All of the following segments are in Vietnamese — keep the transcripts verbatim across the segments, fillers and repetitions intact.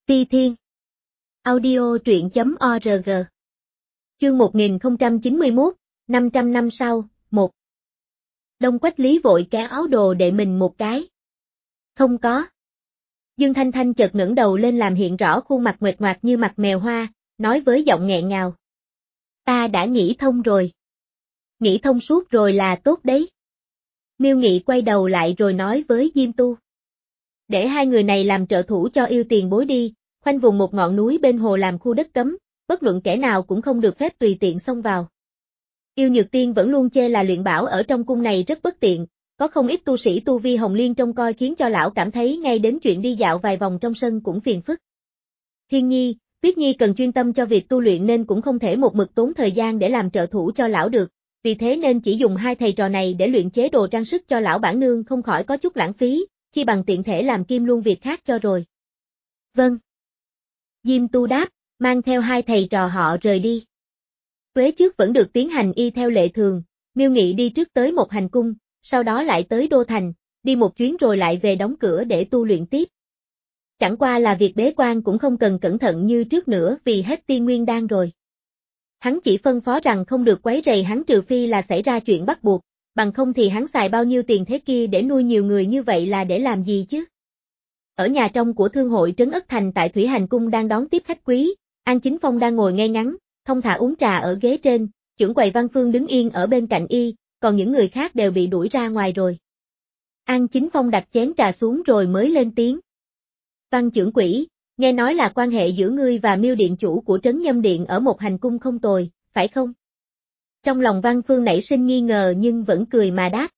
Phi Thiên. Audio truyện chấm org. Chương một nghìn không trăm chín mươi mốt, năm trăm năm sau, một. Đông Quách Lý vội kéo áo đồ đệ mình một cái. Không có. Dương Thanh Thanh chợt ngẩng đầu lên làm hiện rõ khuôn mặt nguệch ngoạc như mặt mèo hoa, nói với giọng nghẹn ngào. Ta đã nghĩ thông rồi. Nghĩ thông suốt rồi là tốt đấy. Miêu Nghị quay đầu lại rồi nói với Diêm Tu. Để hai người này làm trợ thủ cho yêu tiền bối đi, khoanh vùng một ngọn núi bên hồ làm khu đất cấm, bất luận kẻ nào cũng không được phép tùy tiện xông vào. Yêu Nhược Tiên vẫn luôn chê là luyện bảo ở trong cung này rất bất tiện, có không ít tu sĩ tu vi hồng liên trông coi khiến cho lão cảm thấy ngay đến chuyện đi dạo vài vòng trong sân cũng phiền phức. Thiên Nhi, Tuyết Nhi cần chuyên tâm cho việc tu luyện nên cũng không thể một mực tốn thời gian để làm trợ thủ cho lão được, vì thế nên chỉ dùng hai thầy trò này để luyện chế đồ trang sức cho lão bản nương không khỏi có chút lãng phí, chi bằng tiện thể làm kim luôn việc khác cho rồi. Vâng. Diêm Tu đáp, mang theo hai thầy trò họ rời đi. Tuế trước vẫn được tiến hành y theo lệ thường, Miêu Nghị đi trước tới một hành cung, sau đó lại tới Đô Thành, đi một chuyến rồi lại về đóng cửa để tu luyện tiếp. Chẳng qua là việc bế quan cũng không cần cẩn thận như trước nữa vì hết tiên nguyên đan rồi. Hắn chỉ phân phó rằng không được quấy rầy hắn trừ phi là xảy ra chuyện bắt buộc, bằng không thì hắn xài bao nhiêu tiền thế kia để nuôi nhiều người như vậy là để làm gì chứ? Ở nhà trong của thương hội Trấn Ất Thành tại Thủy Hành Cung đang đón tiếp khách quý, An Chính Phong đang ngồi ngay ngắn, thong thả uống trà ở ghế trên, trưởng quầy Văn Phương đứng yên ở bên cạnh y, còn những người khác đều bị đuổi ra ngoài rồi. An Chính Phong đặt chén trà xuống rồi mới lên tiếng. Văn trưởng quỹ, nghe nói là quan hệ giữa ngươi và Miêu điện chủ của Trấn Nhâm Điện ở một hành cung không tồi, phải không? Trong lòng Văn Phương nảy sinh nghi ngờ nhưng vẫn cười mà đáp.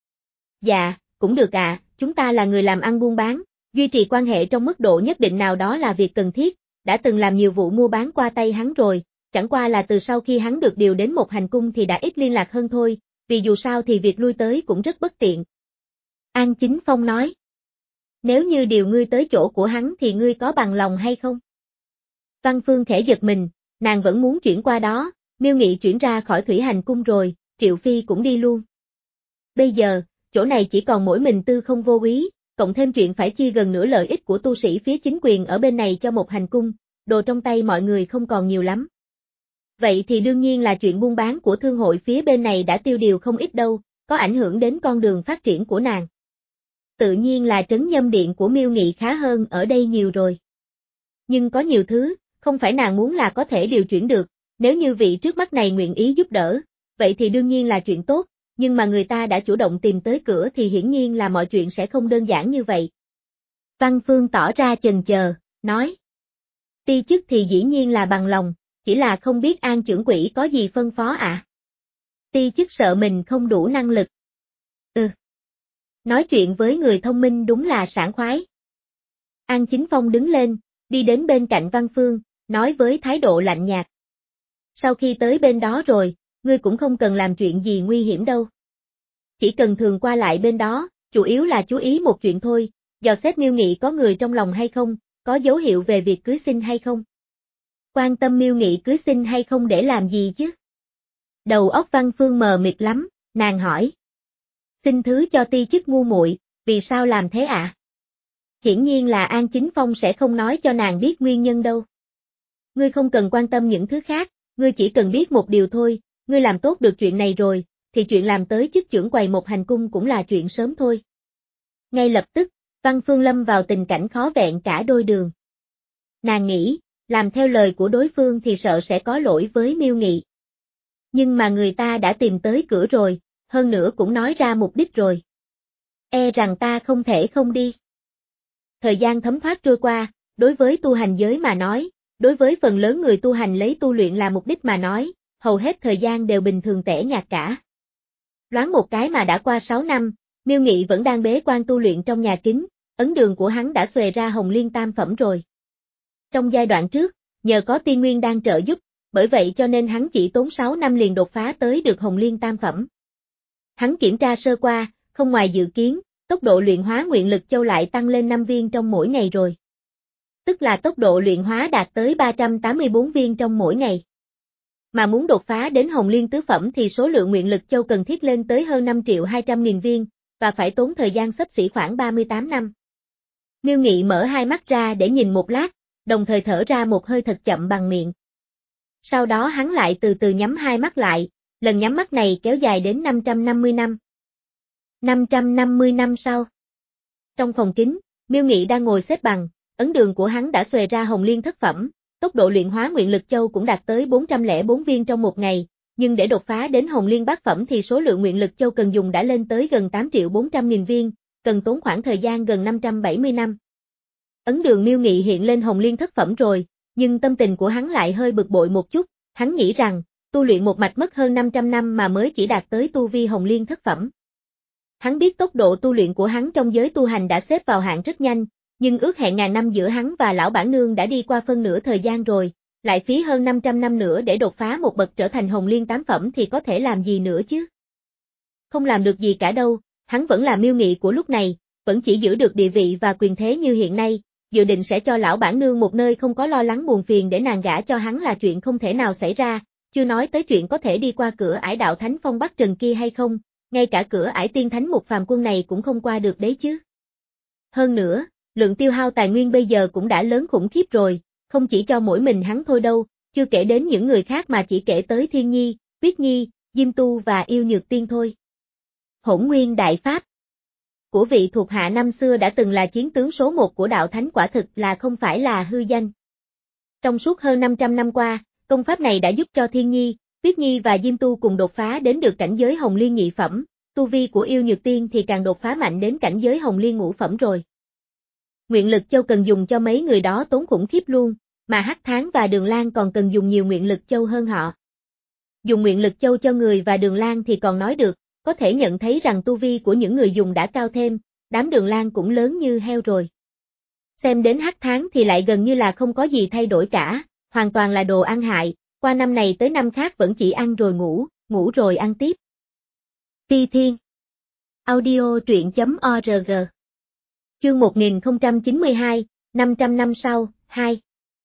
Dạ, cũng được ạ, à, chúng ta là người làm ăn buôn bán, duy trì quan hệ trong mức độ nhất định nào đó là việc cần thiết, đã từng làm nhiều vụ mua bán qua tay hắn rồi, chẳng qua là từ sau khi hắn được điều đến một hành cung thì đã ít liên lạc hơn thôi, vì dù sao thì việc lui tới cũng rất bất tiện. An Chính Phong nói. Nếu như điều ngươi tới chỗ của hắn thì ngươi có bằng lòng hay không? Văn Phương khẽ giật mình, nàng vẫn muốn chuyển qua đó, Miêu Nghị chuyển ra khỏi Thủy Hành Cung rồi, Triệu Phi cũng đi luôn. Bây giờ, chỗ này chỉ còn mỗi mình Tư Không Vô Úy, cộng thêm chuyện phải chia gần nửa lợi ích của tu sĩ phía chính quyền ở bên này cho một hành cung, đồ trong tay mọi người không còn nhiều lắm. Vậy thì đương nhiên là chuyện buôn bán của thương hội phía bên này đã tiêu điều không ít đâu, có ảnh hưởng đến con đường phát triển của nàng. Tự nhiên là Trấn Nhâm Điện của Miêu Nghị khá hơn ở đây nhiều rồi. Nhưng có nhiều thứ, không phải nàng muốn là có thể điều chuyển được, nếu như vị trước mắt này nguyện ý giúp đỡ, vậy thì đương nhiên là chuyện tốt, nhưng mà người ta đã chủ động tìm tới cửa thì hiển nhiên là mọi chuyện sẽ không đơn giản như vậy. Văn Phương tỏ ra chần chờ, nói. Ti chức thì dĩ nhiên là bằng lòng, chỉ là không biết An trưởng quỹ có gì phân phó ạ. À? Ti chức sợ mình không đủ năng lực. Ừ. Nói chuyện với người thông minh đúng là sảng khoái. An Chính Phong đứng lên, đi đến bên cạnh Văn Phương, nói với thái độ lạnh nhạt. Sau khi tới bên đó rồi, ngươi cũng không cần làm chuyện gì nguy hiểm đâu. Chỉ cần thường qua lại bên đó, chủ yếu là chú ý một chuyện thôi, dò xét Miêu Nghị có người trong lòng hay không, có dấu hiệu về việc cưới xin hay không. Quan tâm Miêu Nghị cưới xin hay không để làm gì chứ? Đầu óc Văn Phương mờ mịt lắm, nàng hỏi. Xin thứ cho ti chức ngu muội, vì sao làm thế ạ? À? Hiển nhiên là An Chính Phong sẽ không nói cho nàng biết nguyên nhân đâu. Ngươi không cần quan tâm những thứ khác, ngươi chỉ cần biết một điều thôi, ngươi làm tốt được chuyện này rồi, thì chuyện làm tới chức trưởng quầy một hành cung cũng là chuyện sớm thôi. Ngay lập tức, Văn Phương lâm vào tình cảnh khó vẹn cả đôi đường. Nàng nghĩ, làm theo lời của đối phương thì sợ sẽ có lỗi với Miêu Nghị. Nhưng mà người ta đã tìm tới cửa rồi, hơn nữa cũng nói ra mục đích rồi. E rằng ta không thể không đi. Thời gian thấm thoát trôi qua, đối với tu hành giới mà nói, đối với phần lớn người tu hành lấy tu luyện là mục đích mà nói, hầu hết thời gian đều bình thường tẻ nhạt cả. Loáng một cái mà đã qua sáu năm, Miêu Nghị vẫn đang bế quan tu luyện trong nhà kính, ấn đường của hắn đã xuề ra hồng liên tam phẩm rồi. Trong giai đoạn trước, nhờ có tiên nguyên đang trợ giúp, bởi vậy cho nên hắn chỉ tốn sáu năm liền đột phá tới được hồng liên tam phẩm. Hắn kiểm tra sơ qua, không ngoài dự kiến, tốc độ luyện hóa nguyện lực châu lại tăng lên năm viên trong mỗi ngày rồi. Tức là tốc độ luyện hóa đạt tới ba trăm tám mươi bốn viên trong mỗi ngày. Mà muốn đột phá đến hồng liên tứ phẩm thì số lượng nguyện lực châu cần thiết lên tới hơn năm triệu hai trăm nghìn viên, và phải tốn thời gian xấp xỉ khoảng ba mươi tám năm. Miêu Nghị mở hai mắt ra để nhìn một lát, đồng thời thở ra một hơi thật chậm bằng miệng. Sau đó hắn lại từ từ nhắm hai mắt lại, lần nhắm mắt này kéo dài đến năm trăm năm mươi năm. năm trăm năm mươi năm sau. Trong phòng kính, Miêu Nghị đang ngồi xếp bằng, ấn đường của hắn đã xuề ra hồng liên thất phẩm, tốc độ luyện hóa nguyện lực châu cũng đạt tới bốn trăm lẻ bốn viên trong một ngày, nhưng để đột phá đến hồng liên bát phẩm thì số lượng nguyện lực châu cần dùng đã lên tới gần tám triệu bốn trăm nghìn viên, cần tốn khoảng thời gian gần năm trăm bảy mươi năm. Ấn đường Miêu Nghị hiện lên hồng liên thất phẩm rồi, nhưng tâm tình của hắn lại hơi bực bội một chút, hắn nghĩ rằng, tu luyện một mạch mất hơn năm trăm năm mà mới chỉ đạt tới tu vi hồng liên thất phẩm. Hắn biết tốc độ tu luyện của hắn trong giới tu hành đã xếp vào hạng rất nhanh, nhưng ước hẹn ngàn năm giữa hắn và lão bản nương đã đi qua phân nửa thời gian rồi, lại phí hơn năm trăm năm nữa để đột phá một bậc trở thành hồng liên tám phẩm thì có thể làm gì nữa chứ? Không làm được gì cả đâu, hắn vẫn là Miêu Nghị của lúc này, vẫn chỉ giữ được địa vị và quyền thế như hiện nay, dự định sẽ cho lão bản nương một nơi không có lo lắng buồn phiền để nàng gả cho hắn là chuyện không thể nào xảy ra, chưa nói tới chuyện có thể đi qua cửa ải đạo thánh phong Bắc Trần kia hay không, ngay cả cửa ải tiên thánh một phàm quân này cũng không qua được đấy chứ. Hơn nữa, lượng tiêu hao tài nguyên bây giờ cũng đã lớn khủng khiếp rồi, không chỉ cho mỗi mình hắn thôi đâu, chưa kể đến những người khác mà chỉ kể tới Thiên Nhi, Tuyết Nhi, Diêm Tu và Yêu Nhược Tiên thôi. Hỗn Nguyên Đại Pháp của vị thuộc hạ năm xưa đã từng là chiến tướng số một của đạo thánh quả thực là không phải là hư danh. Trong suốt hơn năm trăm năm qua, công pháp này đã giúp cho Thiên Nhi, Tuyết Nhi và Diêm Tu cùng đột phá đến được cảnh giới hồng liên nhị phẩm, tu vi của Yêu Nhược Tiên thì càng đột phá mạnh đến cảnh giới hồng liên ngũ phẩm rồi. Nguyện lực châu cần dùng cho mấy người đó tốn khủng khiếp luôn, mà Hắc Tháng và Đường Lan còn cần dùng nhiều nguyện lực châu hơn họ. Dùng nguyện lực châu cho người và Đường Lan thì còn nói được, có thể nhận thấy rằng tu vi của những người dùng đã cao thêm, đám Đường Lan cũng lớn như heo rồi. Xem đến Hắc Tháng thì lại gần như là không có gì thay đổi cả, hoàn toàn là đồ ăn hại, qua năm này tới năm khác vẫn chỉ ăn rồi ngủ, ngủ rồi ăn tiếp. Phi Thiên Audio truyện.org Chương một nghìn không trăm chín mươi hai, năm trăm năm sau, hai.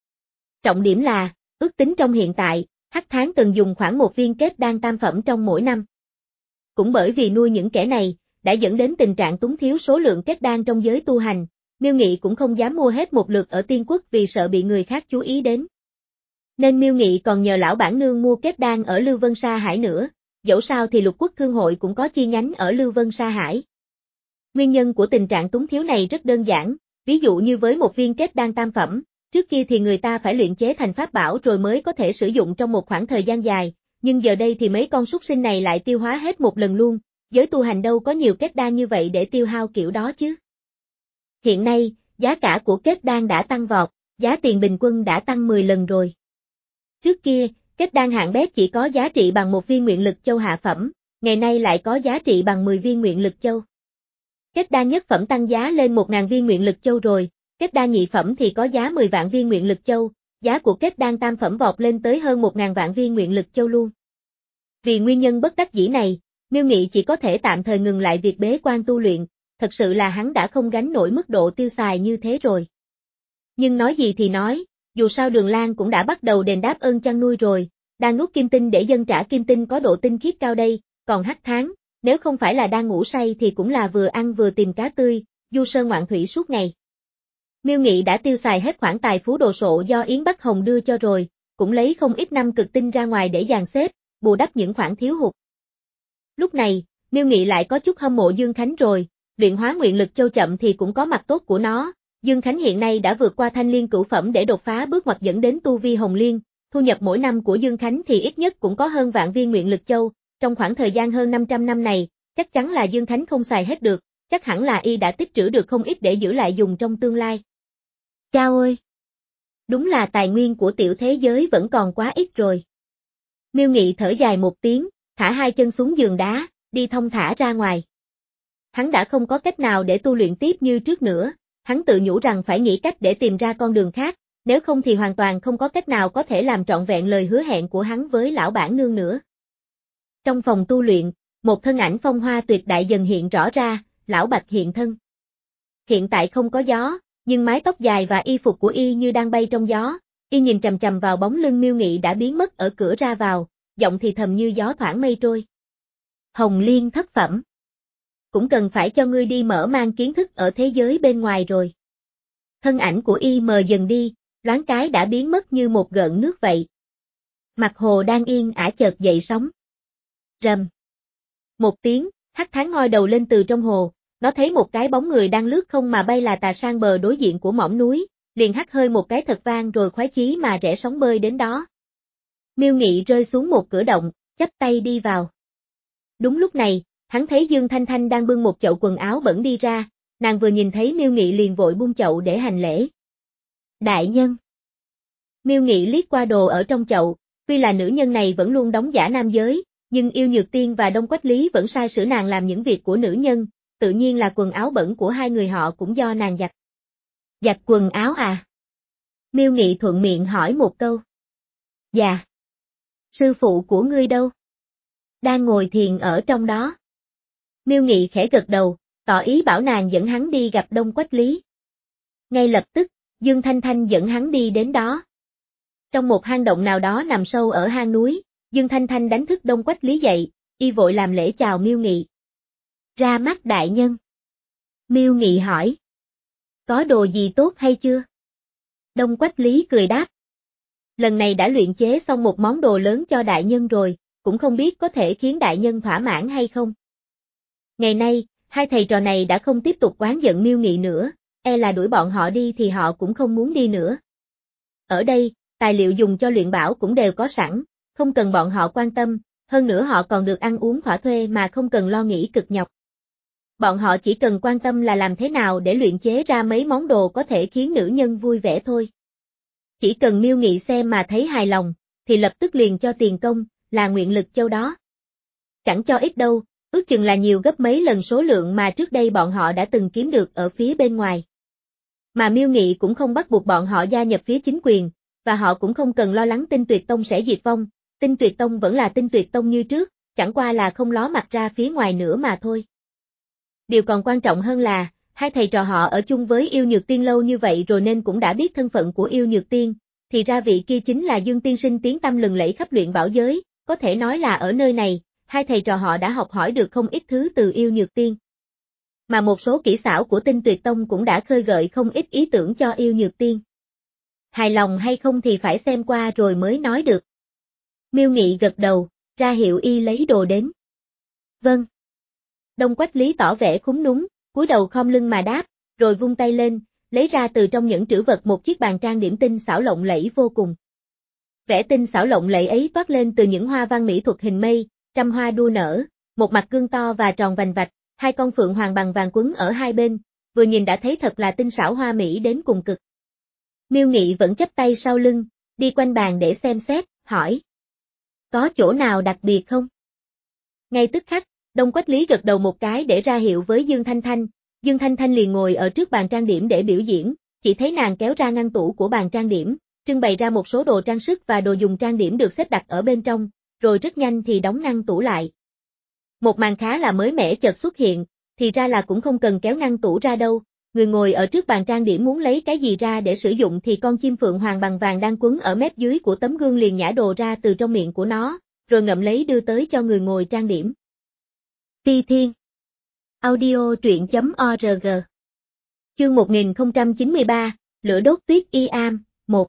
Trọng điểm là, ước tính trong hiện tại, Hắc Tháng cần dùng khoảng một viên kết đan tam phẩm trong mỗi năm. Cũng bởi vì nuôi những kẻ này, đã dẫn đến tình trạng túng thiếu số lượng kết đan trong giới tu hành, Miêu Nghị cũng không dám mua hết một lượt ở Tiên Quốc vì sợ bị người khác chú ý đến. Nên Miêu Nghị còn nhờ lão bản nương mua kết đan ở Lưu Vân Sa Hải nữa, dẫu sao thì Lục Quốc Thương hội cũng có chi nhánh ở Lưu Vân Sa Hải. Nguyên nhân của tình trạng túng thiếu này rất đơn giản, ví dụ như với một viên kết đan tam phẩm, trước kia thì người ta phải luyện chế thành pháp bảo rồi mới có thể sử dụng trong một khoảng thời gian dài, nhưng giờ đây thì mấy con súc sinh này lại tiêu hóa hết một lần luôn, giới tu hành đâu có nhiều kết đan như vậy để tiêu hao kiểu đó chứ. Hiện nay, giá cả của kết đan đã tăng vọt, giá tiền bình quân đã tăng mười lần rồi. Trước kia, kết đan hạng bét chỉ có giá trị bằng một viên nguyện lực châu hạ phẩm, ngày nay lại có giá trị bằng mười viên nguyện lực châu. Kết đan nhất phẩm tăng giá lên một nghìn viên nguyện lực châu rồi, kết đan nhị phẩm thì có giá mười vạn viên nguyện lực châu, giá của kết đan tam phẩm vọt lên tới hơn một nghìn vạn viên nguyện lực châu luôn. Vì nguyên nhân bất đắc dĩ này, Miêu Nghị chỉ có thể tạm thời ngừng lại việc bế quan tu luyện, thật sự là hắn đã không gánh nổi mức độ tiêu xài như thế rồi. Nhưng nói gì thì nói, dù sao Đường Lan cũng đã bắt đầu đền đáp ơn chăn nuôi rồi, đang nuốt kim tinh để dâng trả kim tinh có độ tinh khiết cao đây, còn Hắc Tháng, nếu không phải là đang ngủ say thì cũng là vừa ăn vừa tìm cá tươi, du sơn ngoạn thủy suốt ngày. Miêu Nghị đã tiêu xài hết khoản tài phú đồ sộ do Yến Bắc Hồng đưa cho rồi, cũng lấy không ít năm cực tinh ra ngoài để dàn xếp, bù đắp những khoản thiếu hụt. Lúc này, Miêu Nghị lại có chút hâm mộ Dương Khánh rồi, luyện hóa nguyện lực châu chậm thì cũng có mặt tốt của nó. Dương Khánh hiện nay đã vượt qua thanh liên cửu phẩm để đột phá bước ngoặt dẫn đến tu vi hồng liên, thu nhập mỗi năm của Dương Khánh thì ít nhất cũng có hơn vạn viên nguyện lực châu, trong khoảng thời gian hơn năm trăm năm này, chắc chắn là Dương Khánh không xài hết được, chắc hẳn là y đã tích trữ được không ít để giữ lại dùng trong tương lai. Chao ơi! Đúng là tài nguyên của tiểu thế giới vẫn còn quá ít rồi. Miêu Nghị thở dài một tiếng, thả hai chân xuống giường đá, đi thong thả ra ngoài. Hắn đã không có cách nào để tu luyện tiếp như trước nữa, hắn tự nhủ rằng phải nghĩ cách để tìm ra con đường khác, nếu không thì hoàn toàn không có cách nào có thể làm trọn vẹn lời hứa hẹn của hắn với lão bản nương nữa. Trong phòng tu luyện, một thân ảnh phong hoa tuyệt đại dần hiện rõ ra, lão Bạch hiện thân. Hiện tại không có gió, nhưng mái tóc dài và y phục của y như đang bay trong gió, y nhìn chằm chằm vào bóng lưng Miêu Nghị đã biến mất ở cửa ra vào, giọng thì thầm như gió thoảng mây trôi. Hồng Liên thất phẩm. Cũng cần phải cho ngươi đi mở mang kiến thức ở thế giới bên ngoài rồi. Thân ảnh của y mờ dần đi, loáng cái đã biến mất như một gợn nước vậy. Mặt hồ đang yên ả chợt dậy sóng. Rầm. Một tiếng, hắc thán ngoi đầu lên từ trong hồ, nó thấy một cái bóng người đang lướt không mà bay là tà sang bờ đối diện của mỏm núi, liền hắt hơi một cái thật vang rồi khoái chí mà rẽ sóng bơi đến đó. Miêu Nghị rơi xuống một cửa động, chắp tay đi vào. Đúng lúc này, hắn thấy Dương Thanh Thanh đang bưng một chậu quần áo bẩn đi ra, nàng vừa nhìn thấy Miêu Nghị liền vội buông chậu để hành lễ. Đại nhân. Miêu Nghị liếc qua đồ ở trong chậu, tuy là nữ nhân này vẫn luôn đóng giả nam giới, nhưng Yêu Nhược Tiên và Đông Quách Lý vẫn sai sử nàng làm những việc của nữ nhân, tự nhiên là quần áo bẩn của hai người họ cũng do nàng giặt. Giặt quần áo à? Miêu Nghị thuận miệng hỏi một câu. Dạ. Sư phụ của ngươi đâu? Đang ngồi thiền ở trong đó. Miêu Nghị khẽ gật đầu, tỏ ý bảo nàng dẫn hắn đi gặp Đông Quách Lý. Ngay lập tức, Dương Thanh Thanh dẫn hắn đi đến đó. Trong một hang động nào đó nằm sâu ở hang núi, Dương Thanh Thanh đánh thức Đông Quách Lý dậy, y vội làm lễ chào Miêu Nghị. Ra mắt đại nhân. Miêu Nghị hỏi. Có đồ gì tốt hay chưa? Đông Quách Lý cười đáp. Lần này đã luyện chế xong một món đồ lớn cho đại nhân rồi, cũng không biết có thể khiến đại nhân thỏa mãn hay không. Ngày nay, hai thầy trò này đã không tiếp tục oán giận Miêu Nghị nữa, e là đuổi bọn họ đi thì họ cũng không muốn đi nữa. Ở đây, tài liệu dùng cho luyện bảo cũng đều có sẵn, không cần bọn họ quan tâm, hơn nữa họ còn được ăn uống thỏa thuê mà không cần lo nghĩ cực nhọc. Bọn họ chỉ cần quan tâm là làm thế nào để luyện chế ra mấy món đồ có thể khiến nữ nhân vui vẻ thôi. Chỉ cần Miêu Nghị xem mà thấy hài lòng, thì lập tức liền cho tiền công, là nguyện lực châu đó. Chẳng cho ít đâu, ước chừng là nhiều gấp mấy lần số lượng mà trước đây bọn họ đã từng kiếm được ở phía bên ngoài. Mà Miêu Nghị cũng không bắt buộc bọn họ gia nhập phía chính quyền, và họ cũng không cần lo lắng Tinh Tuyệt Tông sẽ diệt vong, Tinh Tuyệt Tông vẫn là Tinh Tuyệt Tông như trước, chẳng qua là không ló mặt ra phía ngoài nữa mà thôi. Điều còn quan trọng hơn là, hai thầy trò họ ở chung với Yêu Nhược Tiên lâu như vậy rồi nên cũng đã biết thân phận của Yêu Nhược Tiên, thì ra vị kia chính là Dương tiên sinh tiếng tăm lừng lẫy khắp luyện bảo giới, có thể nói là ở nơi này, hai thầy trò họ đã học hỏi được không ít thứ từ Yêu Nhược Tiên. Mà một số kỹ xảo của Tinh Tuyệt Tông cũng đã khơi gợi không ít ý tưởng cho Yêu Nhược Tiên. Hài lòng hay không thì phải xem qua rồi mới nói được. Miêu Nghị gật đầu, ra hiệu y lấy đồ đến. Vâng. Đông Quách Lý tỏ vẻ khúm núm, cúi đầu khom lưng mà đáp, rồi vung tay lên, lấy ra từ trong những trữ vật một chiếc bàn trang điểm tinh xảo lộng lẫy vô cùng. Vẻ tinh xảo lộng lẫy ấy toát lên từ những hoa văn mỹ thuật hình mây, trăm hoa đua nở, một mặt gương to và tròn vành vạch, hai con phượng hoàng bằng vàng quấn ở hai bên, vừa nhìn đã thấy thật là tinh xảo hoa mỹ đến cùng cực. Miêu Nghị vẫn chắp tay sau lưng, đi quanh bàn để xem xét, hỏi. Có chỗ nào đặc biệt không? Ngay tức khắc, Đông Quách Lý gật đầu một cái để ra hiệu với Dương Thanh Thanh, Dương Thanh Thanh liền ngồi ở trước bàn trang điểm để biểu diễn, chỉ thấy nàng kéo ra ngăn tủ của bàn trang điểm, trưng bày ra một số đồ trang sức và đồ dùng trang điểm được xếp đặt ở bên trong, rồi rất nhanh thì đóng ngăn tủ lại. Một màn khá là mới mẻ chợt xuất hiện, thì ra là cũng không cần kéo ngăn tủ ra đâu, người ngồi ở trước bàn trang điểm muốn lấy cái gì ra để sử dụng thì con chim phượng hoàng bằng vàng đang quấn ở mép dưới của tấm gương liền nhả đồ ra từ trong miệng của nó, rồi ngậm lấy đưa tới cho người ngồi trang điểm. Phi Thiên. Audio truyện.org. Chương một nghìn không trăm chín mươi ba, Lửa đốt tuyết y am, một.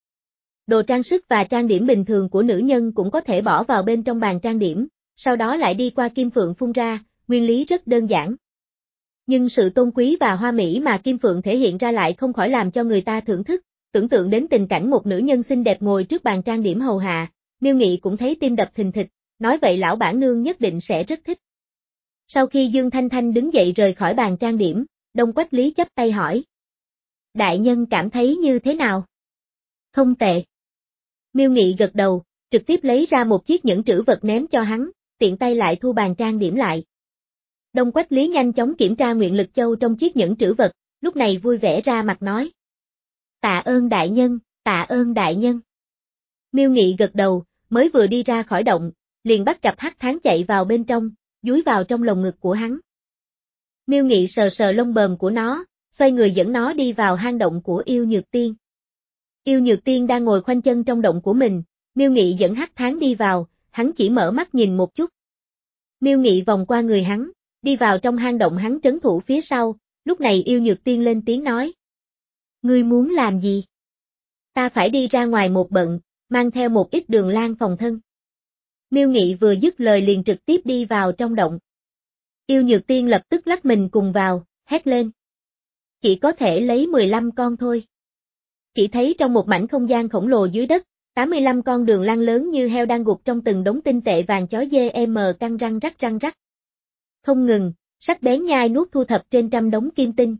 Đồ trang sức và trang điểm bình thường của nữ nhân cũng có thể bỏ vào bên trong bàn trang điểm, sau đó lại đi qua kim phượng phun ra, nguyên lý rất đơn giản. Nhưng sự tôn quý và hoa mỹ mà kim phượng thể hiện ra lại không khỏi làm cho người ta thưởng thức, tưởng tượng đến tình cảnh một nữ nhân xinh đẹp ngồi trước bàn trang điểm hầu hạ, Miêu Nghị cũng thấy tim đập thình thịch, nói vậy lão bản nương nhất định sẽ rất thích. Sau khi Dương Thanh Thanh đứng dậy rời khỏi bàn trang điểm, Đông Quách Lý chắp tay hỏi. Đại nhân cảm thấy như thế nào? Không tệ. Miêu Nghị gật đầu, trực tiếp lấy ra một chiếc nhẫn trữ vật ném cho hắn, tiện tay lại thu bàn trang điểm lại. Đông Quách Lý nhanh chóng kiểm tra nguyện lực châu trong chiếc nhẫn trữ vật, lúc này vui vẻ ra mặt nói. Tạ ơn đại nhân, tạ ơn đại nhân. Miêu Nghị gật đầu, mới vừa đi ra khỏi động, liền bắt gặp hắc thán chạy vào bên trong, dúi vào trong lồng ngực của hắn. Miêu Nghị sờ sờ lông bờm của nó, xoay người dẫn nó đi vào hang động của Yêu Nhược Tiên. Yêu Nhược Tiên đang ngồi khoanh chân trong động của mình, Miêu Nghị dẫn hắc thán đi vào, hắn chỉ mở mắt nhìn một chút. Miêu Nghị vòng qua người hắn, đi vào trong hang động hắn trấn thủ phía sau, lúc này Yêu Nhược Tiên lên tiếng nói. Ngươi muốn làm gì? Ta phải đi ra ngoài một bận, mang theo một ít đường lan phòng thân. Miêu Nghị vừa dứt lời liền trực tiếp đi vào trong động. Yêu Nhược Tiên lập tức lắc mình cùng vào, hét lên. Chỉ có thể lấy mười lăm con thôi. Chỉ thấy trong một mảnh không gian khổng lồ dưới đất, tám mươi lăm con đường lan lớn như heo đang gục trong từng đống tinh tệ vàng chói dê em căng răng rắc răng rắc. Không ngừng, sắc bén nhai nuốt thu thập trên trăm đống kim tinh.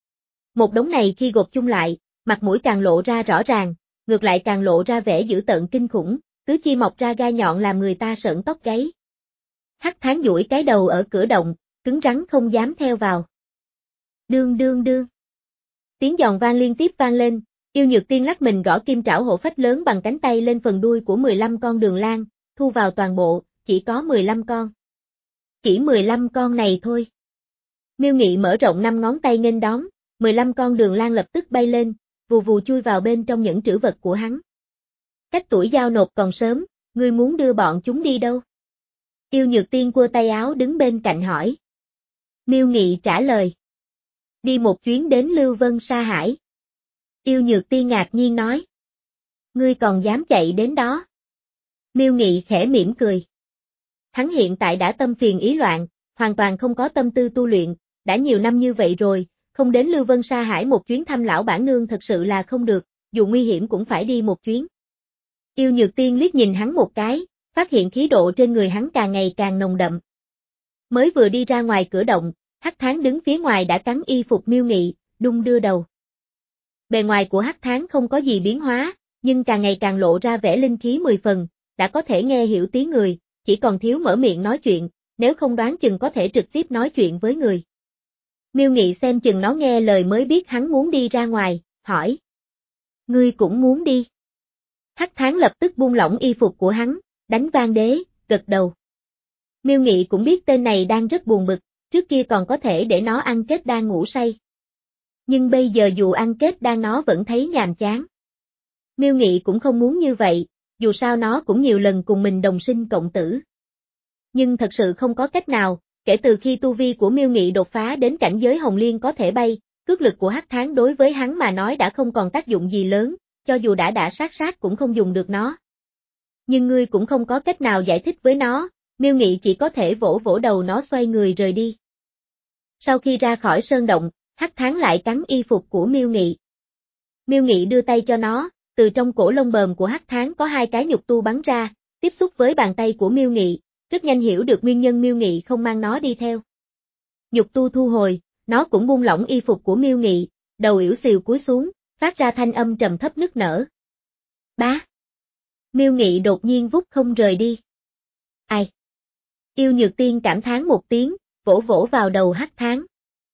Một đống này khi gộp chung lại, mặt mũi càng lộ ra rõ ràng, ngược lại càng lộ ra vẻ dữ tợn kinh khủng, tứ chi mọc ra gai nhọn làm người ta sởn tóc gáy. Hắc Tháng duỗi cái đầu ở cửa động, cứng rắn không dám theo vào. Đương đương đương. Tiếng giòn vang liên tiếp vang lên, Yêu Nhược Tiên lắc mình gõ kim trảo hổ phách lớn bằng cánh tay lên phần đuôi của mười lăm con đường lan, thu vào toàn bộ, chỉ có mười lăm con. Chỉ mười lăm con này thôi. Miêu Nghị mở rộng năm ngón tay nghênh đón, mười lăm con đường lan lập tức bay lên, vù vù chui vào bên trong những trữ vật của hắn. Cách tuổi giao nộp còn sớm, ngươi muốn đưa bọn chúng đi đâu? Yêu Nhược Tiên quơ tay áo đứng bên cạnh hỏi. Miêu Nghị trả lời. Đi một chuyến đến Lưu Vân Sa Hải. Yêu Nhược Tiên ngạc nhiên nói. Ngươi còn dám chạy đến đó? Miêu Nghị khẽ mỉm cười. Hắn hiện tại đã tâm phiền ý loạn, hoàn toàn không có tâm tư tu luyện, đã nhiều năm như vậy rồi, không đến Lưu Vân Sa Hải một chuyến thăm lão bản nương thật sự là không được, dù nguy hiểm cũng phải đi một chuyến. Yêu Nhược Tiên liếc nhìn hắn một cái, phát hiện khí độ trên người hắn càng ngày càng nồng đậm. Mới vừa đi ra ngoài cửa động, Hắc Tháng đứng phía ngoài đã cắn y phục Miêu Nghị, đung đưa đầu. Bề ngoài của Hắc Tháng không có gì biến hóa, nhưng càng ngày càng lộ ra vẻ linh khí mười phần, đã có thể nghe hiểu tiếng người, chỉ còn thiếu mở miệng nói chuyện, nếu không đoán chừng có thể trực tiếp nói chuyện với người. Miêu Nghị xem chừng nó nghe lời mới biết hắn muốn đi ra ngoài, hỏi. Ngươi cũng muốn đi? Hắc Tháng lập tức buông lỏng y phục của hắn, đánh vang đế, gật đầu. Miêu Nghị cũng biết tên này đang rất buồn bực, trước kia còn có thể để nó ăn kết đan ngủ say. Nhưng bây giờ dù ăn kết đan nó vẫn thấy nhàm chán. Miêu Nghị cũng không muốn như vậy, dù sao nó cũng nhiều lần cùng mình đồng sinh cộng tử. Nhưng thật sự không có cách nào, kể từ khi tu vi của Miêu Nghị đột phá đến cảnh giới hồng liên có thể bay, cước lực của Hắc Tháng đối với hắn mà nói đã không còn tác dụng gì lớn, cho dù đã đã sát sát cũng không dùng được nó. Nhưng ngươi cũng không có cách nào giải thích với nó, Miêu Nghị chỉ có thể vỗ vỗ đầu nó xoay người rời đi. Sau khi ra khỏi sơn động, Hắc Tháng lại cắn y phục của Miêu Nghị. Miêu Nghị đưa tay cho nó, từ trong cổ lông bờm của Hắc Tháng có hai cái nhục tu bắn ra, tiếp xúc với bàn tay của Miêu Nghị, rất nhanh hiểu được nguyên nhân Miêu Nghị không mang nó đi theo. Nhục tu thu hồi, nó cũng buông lỏng y phục của Miêu Nghị, đầu yểu xìu cúi xuống, phát ra thanh âm trầm thấp nức nở. Bá! Miêu Nghị đột nhiên vút không rời đi. Ai? Yêu Nhược Tiên cảm thán một tiếng, vỗ vỗ vào đầu Hắc Tháng.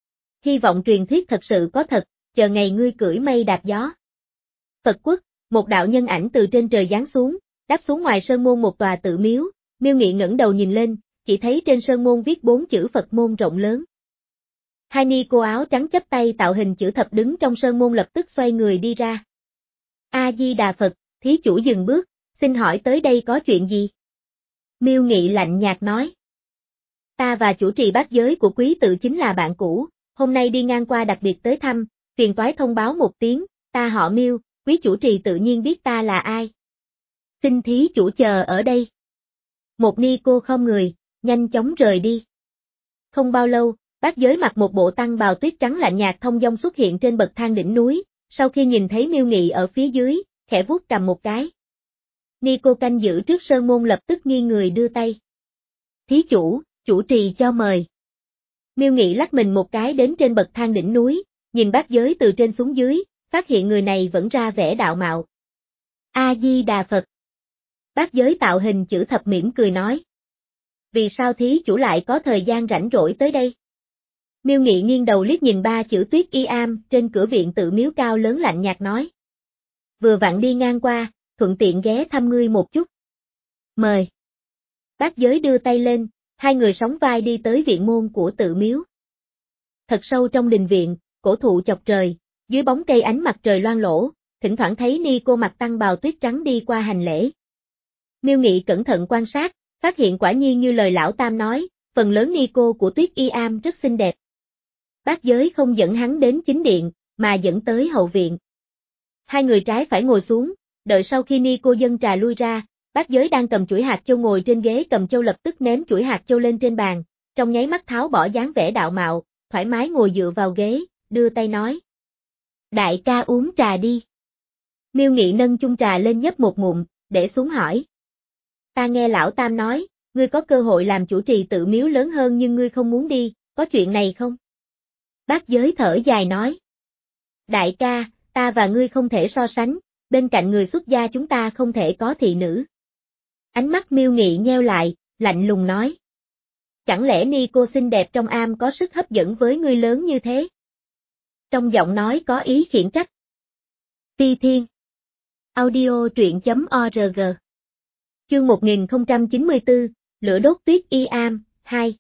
Hy vọng truyền thuyết thật sự có thật, chờ ngày ngươi cưỡi mây đạp gió. Phật quốc, một đạo nhân ảnh từ trên trời giáng xuống, đáp xuống ngoài sơn môn một tòa tự miếu, Miêu Nghị ngẩng đầu nhìn lên, chỉ thấy trên sơn môn viết bốn chữ Phật môn rộng lớn. Hai ni cô áo trắng chắp tay tạo hình chữ thập đứng trong sơn môn lập tức xoay người đi ra. A-di-đà Phật, thí chủ dừng bước, xin hỏi tới đây có chuyện gì? Miêu Nghị lạnh nhạt nói. Ta và chủ trì bát giới của quý tự chính là bạn cũ, hôm nay đi ngang qua đặc biệt tới thăm, phiền toái thông báo một tiếng, ta họ Miêu, quý chủ trì tự nhiên biết ta là ai. Xin thí chủ chờ ở đây. Một ni cô khom người, nhanh chóng rời đi. Không bao lâu, bát giới mặc một bộ tăng bào tuyết trắng lạnh nhạt thông dong xuất hiện trên bậc thang đỉnh núi, sau khi nhìn thấy Miêu Nghị ở phía dưới, khẽ vuốt cầm một cái. Ni cô canh giữ trước sơn môn lập tức nghiêng người đưa tay. Thí chủ, chủ trì cho mời. Miêu Nghị lắc mình một cái đến trên bậc thang đỉnh núi, nhìn bát giới từ trên xuống dưới, phát hiện người này vẫn ra vẻ đạo mạo. A-di-đà Phật. Bát giới tạo hình chữ thập mỉm cười nói. Vì sao thí chủ lại có thời gian rảnh rỗi tới đây? Miêu Nghị nghiêng đầu liếc nhìn ba chữ Tuyết Y Am trên cửa viện tự miếu cao lớn lạnh nhạt nói. Vừa vặn đi ngang qua, thuận tiện ghé thăm ngươi một chút. Mời. Bát giới đưa tay lên, hai người sóng vai đi tới viện môn của tự miếu. Thật sâu trong đình viện, cổ thụ chọc trời, dưới bóng cây ánh mặt trời loang lổ, thỉnh thoảng thấy ni cô mặc tăng bào tuyết trắng đi qua hành lễ. Miêu Nghị cẩn thận quan sát, phát hiện quả nhiên như lời lão tam nói, phần lớn ni cô của Tuyết Y Am rất xinh đẹp. Bát giới không dẫn hắn đến chính điện, mà dẫn tới hậu viện. Hai người trái phải ngồi xuống, đợi sau khi Nico dâng trà lui ra, bác giới đang cầm chuỗi hạt châu ngồi trên ghế cầm châu lập tức ném chuỗi hạt châu lên trên bàn, trong nháy mắt tháo bỏ dáng vẻ đạo mạo, thoải mái ngồi dựa vào ghế, đưa tay nói. Đại ca uống trà đi. Miêu Nghị nâng chung trà lên nhấp một ngụm, để xuống hỏi. Ta nghe lão Tam nói, ngươi có cơ hội làm chủ trì tự miếu lớn hơn nhưng ngươi không muốn đi, có chuyện này không? Bác giới thở dài nói. Đại ca, ta và ngươi không thể so sánh, bên cạnh người xuất gia chúng ta không thể có thị nữ. Ánh mắt Miêu Nghị nheo lại, lạnh lùng nói. Chẳng lẽ Nico xinh đẹp trong am có sức hấp dẫn với ngươi lớn như thế? Trong giọng nói có ý khiển trách. Phi Thiên. Audio truyện chấm org. Chương một nghìn không trăm chín mươi tư, Lửa đốt tuyết y am, hai.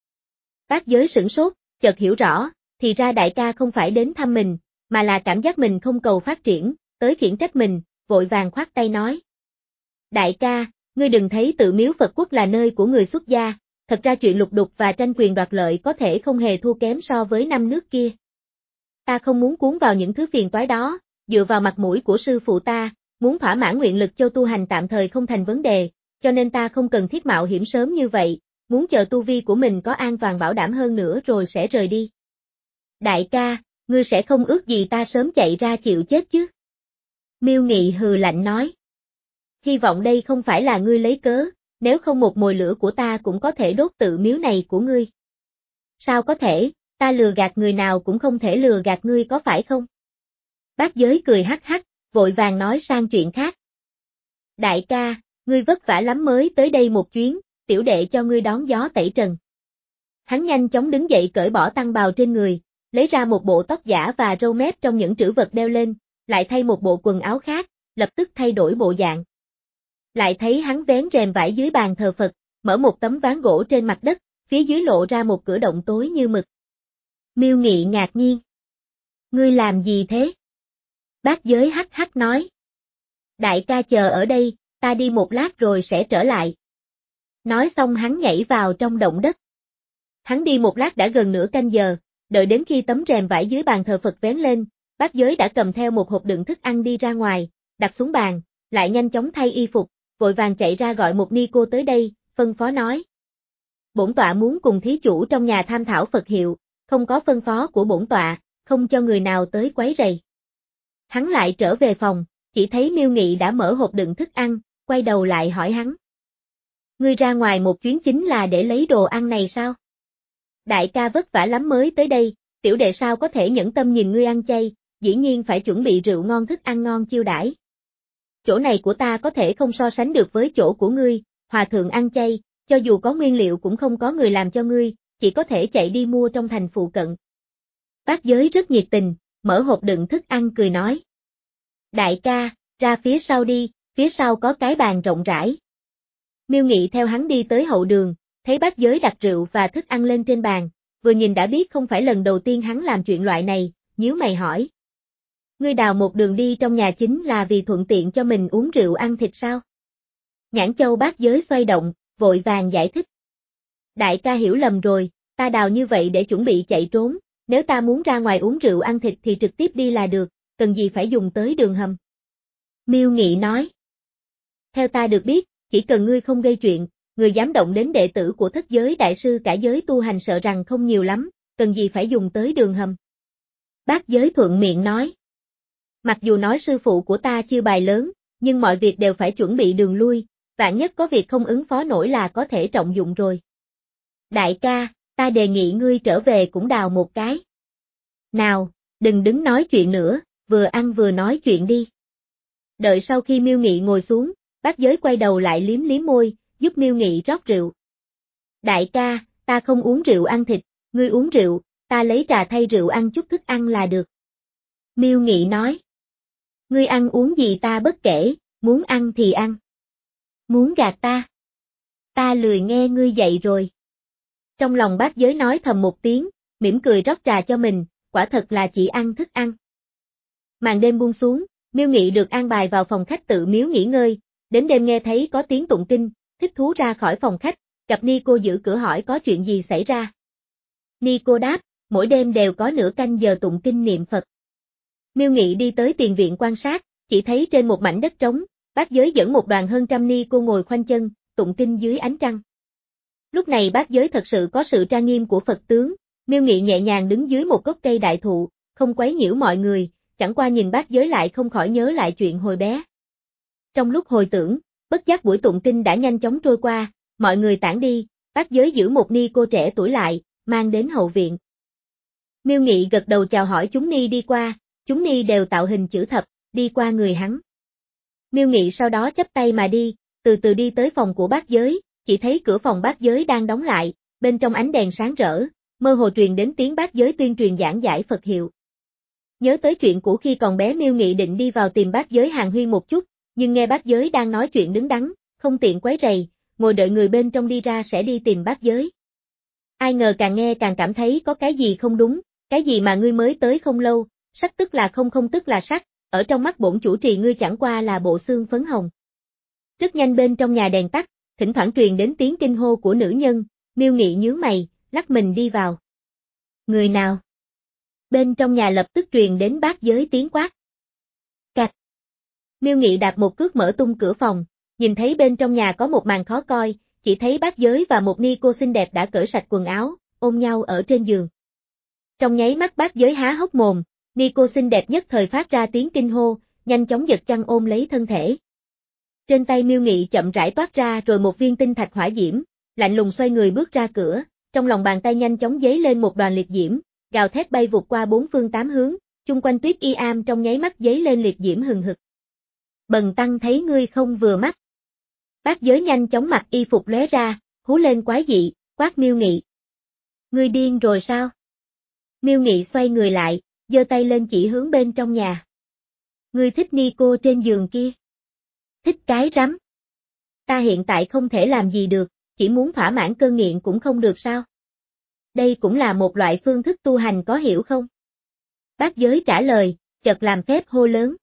Bác giới sửng sốt, chợt hiểu rõ, thì ra đại ca không phải đến thăm mình, mà là cảm giác mình không cầu phát triển, tới khiển trách mình, vội vàng khoát tay nói. Đại ca, ngươi đừng thấy tự miếu Phật quốc là nơi của người xuất gia, thật ra chuyện lục đục và tranh quyền đoạt lợi có thể không hề thua kém so với năm nước kia. Ta không muốn cuốn vào những thứ phiền toái đó, dựa vào mặt mũi của sư phụ ta, muốn thỏa mãn nguyện lực cho tu hành tạm thời không thành vấn đề, cho nên ta không cần thiết mạo hiểm sớm như vậy, muốn chờ tu vi của mình có an toàn bảo đảm hơn nữa rồi sẽ rời đi. Đại ca, ngươi sẽ không ước gì ta sớm chạy ra chịu chết chứ? Miêu Nghị hừ lạnh nói. Hy vọng đây không phải là ngươi lấy cớ, nếu không một mồi lửa của ta cũng có thể đốt tự miếu này của ngươi. Sao có thể, ta lừa gạt người nào cũng không thể lừa gạt ngươi có phải không? Bác giới cười hắc hắc, vội vàng nói sang chuyện khác. Đại ca, ngươi vất vả lắm mới tới đây một chuyến, tiểu đệ cho ngươi đón gió tẩy trần. Hắn nhanh chóng đứng dậy cởi bỏ tăng bào trên người, lấy ra một bộ tóc giả và râu mép trong những trữ vật đeo lên, lại thay một bộ quần áo khác, lập tức thay đổi bộ dạng. Lại thấy hắn vén rèm vải dưới bàn thờ Phật, mở một tấm ván gỗ trên mặt đất, phía dưới lộ ra một cửa động tối như mực. Miêu Nghị ngạc nhiên. Ngươi làm gì thế? Bác giới hắc hắc nói. Đại ca chờ ở đây, ta đi một lát rồi sẽ trở lại. Nói xong hắn nhảy vào trong động đất. Hắn đi một lát đã gần nửa canh giờ, đợi đến khi tấm rèm vải dưới bàn thờ Phật vén lên, bác giới đã cầm theo một hộp đựng thức ăn đi ra ngoài, đặt xuống bàn, lại nhanh chóng thay y phục, vội vàng chạy ra gọi một Nico tới đây, phân phó nói. Bổn tọa muốn cùng thí chủ trong nhà tham thảo Phật hiệu, không có phân phó của bổn tọa, không cho người nào tới quấy rầy. Hắn lại trở về phòng, chỉ thấy Miêu Nghị đã mở hộp đựng thức ăn, quay đầu lại hỏi hắn. Ngươi ra ngoài một chuyến chính là để lấy đồ ăn này sao? Đại ca vất vả lắm mới tới đây, tiểu đệ sao có thể nhẫn tâm nhìn ngươi ăn chay, dĩ nhiên phải chuẩn bị rượu ngon thức ăn ngon chiêu đãi. Chỗ này của ta có thể không so sánh được với chỗ của ngươi, hòa thượng ăn chay, cho dù có nguyên liệu cũng không có người làm cho ngươi, chỉ có thể chạy đi mua trong thành phụ cận. Bác giới rất nhiệt tình, mở hộp đựng thức ăn cười nói. Đại ca, ra phía sau đi, phía sau có cái bàn rộng rãi. Miêu Nghị theo hắn đi tới hậu đường, thấy bác giới đặt rượu và thức ăn lên trên bàn, vừa nhìn đã biết không phải lần đầu tiên hắn làm chuyện loại này, nhíu mày hỏi. Ngươi đào một đường đi trong nhà chính là vì thuận tiện cho mình uống rượu ăn thịt sao? Nhãn Châu bác giới xoay động, vội vàng giải thích. Đại ca hiểu lầm rồi, ta đào như vậy để chuẩn bị chạy trốn, nếu ta muốn ra ngoài uống rượu ăn thịt thì trực tiếp đi là được, cần gì phải dùng tới đường hầm. Miêu Nghị nói. Theo ta được biết, chỉ cần ngươi không gây chuyện, người dám động đến đệ tử của thất giới đại sư cả giới tu hành sợ rằng không nhiều lắm, cần gì phải dùng tới đường hầm. Bác giới thuận miệng nói. Mặc dù nói sư phụ của ta chưa bài lớn, nhưng mọi việc đều phải chuẩn bị đường lui, vạn nhất có việc không ứng phó nổi là có thể trọng dụng rồi. Đại ca, ta đề nghị ngươi trở về cũng đào một cái. Nào, đừng đứng nói chuyện nữa, vừa ăn vừa nói chuyện đi. Đợi sau khi Miêu Nghị ngồi xuống, bác giới quay đầu lại liếm liếm môi, giúp Miêu Nghị rót rượu. Đại ca, ta không uống rượu ăn thịt, ngươi uống rượu, ta lấy trà thay rượu ăn chút thức ăn là được. Miêu Nghị nói. Ngươi ăn uống gì ta bất kể, muốn ăn thì ăn. Muốn gạt ta? Ta lười nghe ngươi dạy rồi. Trong lòng bác giới nói thầm một tiếng, mỉm cười rót trà cho mình, quả thật là chỉ ăn thức ăn. Màn đêm buông xuống, Miêu Nghị được an bài vào phòng khách tự miếu nghỉ ngơi, đến đêm nghe thấy có tiếng tụng kinh, thích thú ra khỏi phòng khách, gặp Nico giữ cửa hỏi có chuyện gì xảy ra. Nico đáp, mỗi đêm đều có nửa canh giờ tụng kinh niệm Phật. Miêu Nghị đi tới tiền viện quan sát, chỉ thấy trên một mảnh đất trống, bát giới dẫn một đoàn hơn trăm ni cô ngồi khoanh chân, tụng kinh dưới ánh trăng. Lúc này bát giới thật sự có sự trang nghiêm của Phật tướng, Miêu Nghị nhẹ nhàng đứng dưới một gốc cây đại thụ, không quấy nhiễu mọi người, chẳng qua nhìn bát giới lại không khỏi nhớ lại chuyện hồi bé. Trong lúc hồi tưởng, bất giác buổi tụng kinh đã nhanh chóng trôi qua, mọi người tản đi, bát giới giữ một ni cô trẻ tuổi lại, mang đến hậu viện. Miêu Nghị gật đầu chào hỏi chúng ni đi qua, chúng ni đều tạo hình chữ thập, đi qua người hắn. Miêu Nghị sau đó chắp tay mà đi, từ từ đi tới phòng của bát giới, chỉ thấy cửa phòng bát giới đang đóng lại, bên trong ánh đèn sáng rỡ, mơ hồ truyền đến tiếng bát giới tuyên truyền giảng giải Phật hiệu. Nhớ tới chuyện cũ khi còn bé, Miêu Nghị định đi vào tìm bát giới hàn huyên một chút, nhưng nghe bát giới đang nói chuyện đứng đắn, không tiện quấy rầy, ngồi đợi người bên trong đi ra sẽ đi tìm bát giới. Ai ngờ càng nghe càng cảm thấy có cái gì không đúng, cái gì mà ngươi mới tới không lâu, sắc tức là không không tức là sắc, ở trong mắt bổn chủ trì ngươi chẳng qua là bộ xương phấn hồng. Rất nhanh bên trong nhà đèn tắt, thỉnh thoảng truyền đến tiếng kinh hô của nữ nhân, Miêu Nghị nhướng mày, lắc mình đi vào. Người nào? Bên trong nhà lập tức truyền đến bát giới tiếng quát. Cạch. Miêu Nghị đạp một cước mở tung cửa phòng, nhìn thấy bên trong nhà có một màn khó coi, chỉ thấy bát giới và một ni cô xinh đẹp đã cởi sạch quần áo, ôm nhau ở trên giường. Trong nháy mắt bát giới há hốc mồm, ni cô xinh đẹp nhất thời phát ra tiếng kinh hô, nhanh chóng giật chăn ôm lấy thân thể. Trên tay Miêu Nghị chậm rãi toát ra rồi một viên tinh thạch hỏa diễm, lạnh lùng xoay người bước ra cửa, trong lòng bàn tay nhanh chóng giấy lên một đoàn liệt diễm, gào thét bay vụt qua bốn phương tám hướng, chung quanh Tuyết Y Am trong nháy mắt giấy lên liệt diễm hừng hực. Bần tăng thấy ngươi không vừa mắt. Bát giới nhanh chóng mặc y phục lóe ra, hú lên quái dị, quát Miêu Nghị. Ngươi điên rồi sao? Miêu Nghị xoay người lại, giơ tay lên chỉ hướng bên trong nhà. Ngươi thích ni cô trên giường kia? Thích cái rắm. Ta hiện tại không thể làm gì được, chỉ muốn thỏa mãn cơn nghiện cũng không được sao? Đây cũng là một loại phương thức tu hành có hiểu không? Bát giới trả lời, chợt làm phép hô lớn.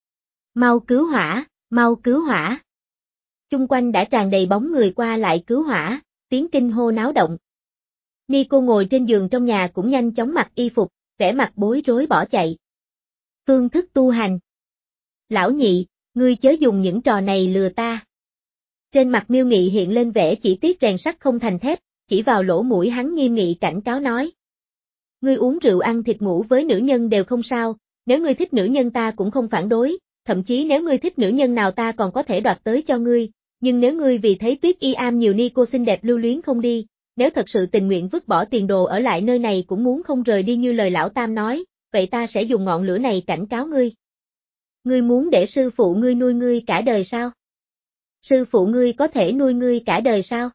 Mau cứu hỏa, mau cứu hỏa. Chung quanh đã tràn đầy bóng người qua lại cứu hỏa, tiếng kinh hô náo động. Ni cô ngồi trên giường trong nhà cũng nhanh chóng mặc y phục, vẻ mặt bối rối bỏ chạy. Phương thức tu hành. Lão nhị, ngươi chớ dùng những trò này lừa ta. Trên mặt Miêu Nghị hiện lên vẻ chỉ tiếc rèn sắt không thành thép, chỉ vào lỗ mũi hắn nghiêm nghị cảnh cáo nói. Ngươi uống rượu ăn thịt ngủ với nữ nhân đều không sao, nếu ngươi thích nữ nhân ta cũng không phản đối, thậm chí nếu ngươi thích nữ nhân nào ta còn có thể đoạt tới cho ngươi, nhưng nếu ngươi vì thấy Tuyết Y Am nhiều ni cô xinh đẹp lưu luyến không đi, nếu thật sự tình nguyện vứt bỏ tiền đồ ở lại nơi này cũng muốn không rời đi như lời lão tam nói, vậy ta sẽ dùng ngọn lửa này cảnh cáo ngươi. Ngươi muốn để sư phụ ngươi nuôi ngươi cả đời sao? Sư phụ ngươi có thể nuôi ngươi cả đời sao?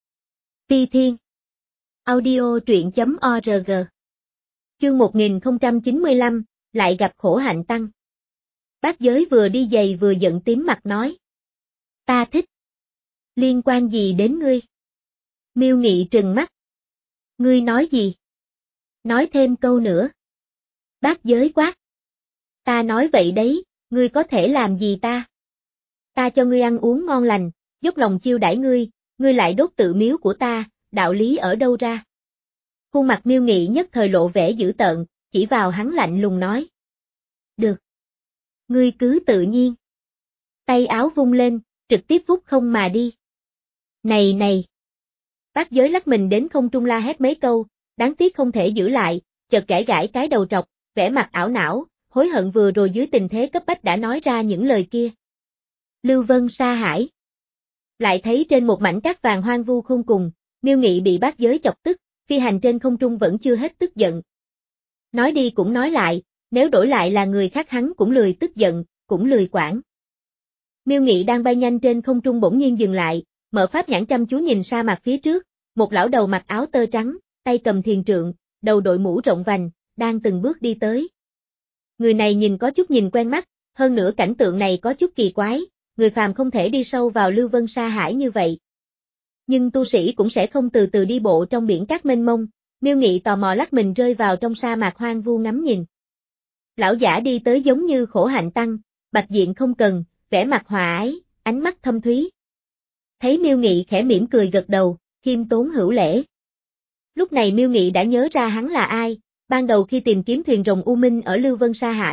Phi Thiên Audio truyện.org Chương một nghìn không trăm chín mươi lăm, lại gặp khổ hạnh tăng. Bát giới vừa đi giày vừa giận tím mặt nói. Ta thích. Liên quan gì đến ngươi? Miêu Nghị trừng mắt. Ngươi nói gì? Nói thêm câu nữa. Bát giới quát. Ta nói vậy đấy, ngươi có thể làm gì ta? Ta cho ngươi ăn uống ngon lành, dốc lòng chiêu đãi ngươi, ngươi lại đốt tự miếu của ta, đạo lý ở đâu ra? Khuôn mặt Miêu Nghị nhất thời lộ vẻ dữ tợn, chỉ vào hắn lạnh lùng nói. Được. Ngươi cứ tự nhiên. Tay áo vung lên, trực tiếp vút không mà đi. Này này. Bát giới lắc mình đến không trung la hét mấy câu, đáng tiếc không thể giữ lại, chợt gãi gãi cái đầu trọc, vẻ mặt ảo não, hối hận vừa rồi dưới tình thế cấp bách đã nói ra những lời kia. Lưu Vân sa hải. Lại thấy trên một mảnh cát vàng hoang vu không cùng, Miêu Nghị bị bát giới chọc tức, phi hành trên không trung vẫn chưa hết tức giận. Nói đi cũng nói lại, nếu đổi lại là người khác hắn cũng lười tức giận, cũng lười quản. Miêu Nghị đang bay nhanh trên không trung bỗng nhiên dừng lại, mở pháp nhãn chăm chú nhìn sa mạc phía trước, một lão đầu mặc áo tơ trắng, tay cầm thiền trượng, đầu đội mũ rộng vành, đang từng bước đi tới. Người này nhìn có chút nhìn quen mắt, hơn nữa cảnh tượng này có chút kỳ quái, người phàm không thể đi sâu vào Lưu Vân sa hải như vậy. Nhưng tu sĩ cũng sẽ không từ từ đi bộ trong biển cát mênh mông, Miêu Nghị tò mò lắc mình rơi vào trong sa mạc hoang vu ngắm nhìn. Lão giả đi tới giống như khổ hạnh tăng, bạch diện không cần, vẻ mặt hòa ái, ánh mắt thâm thúy. Thấy Miêu Nghị khẽ mỉm cười gật đầu, khiêm tốn hữu lễ. Lúc này Miêu Nghị đã nhớ ra hắn là ai, ban đầu khi tìm kiếm thuyền rồng U Minh ở Lưu Vân sa hải,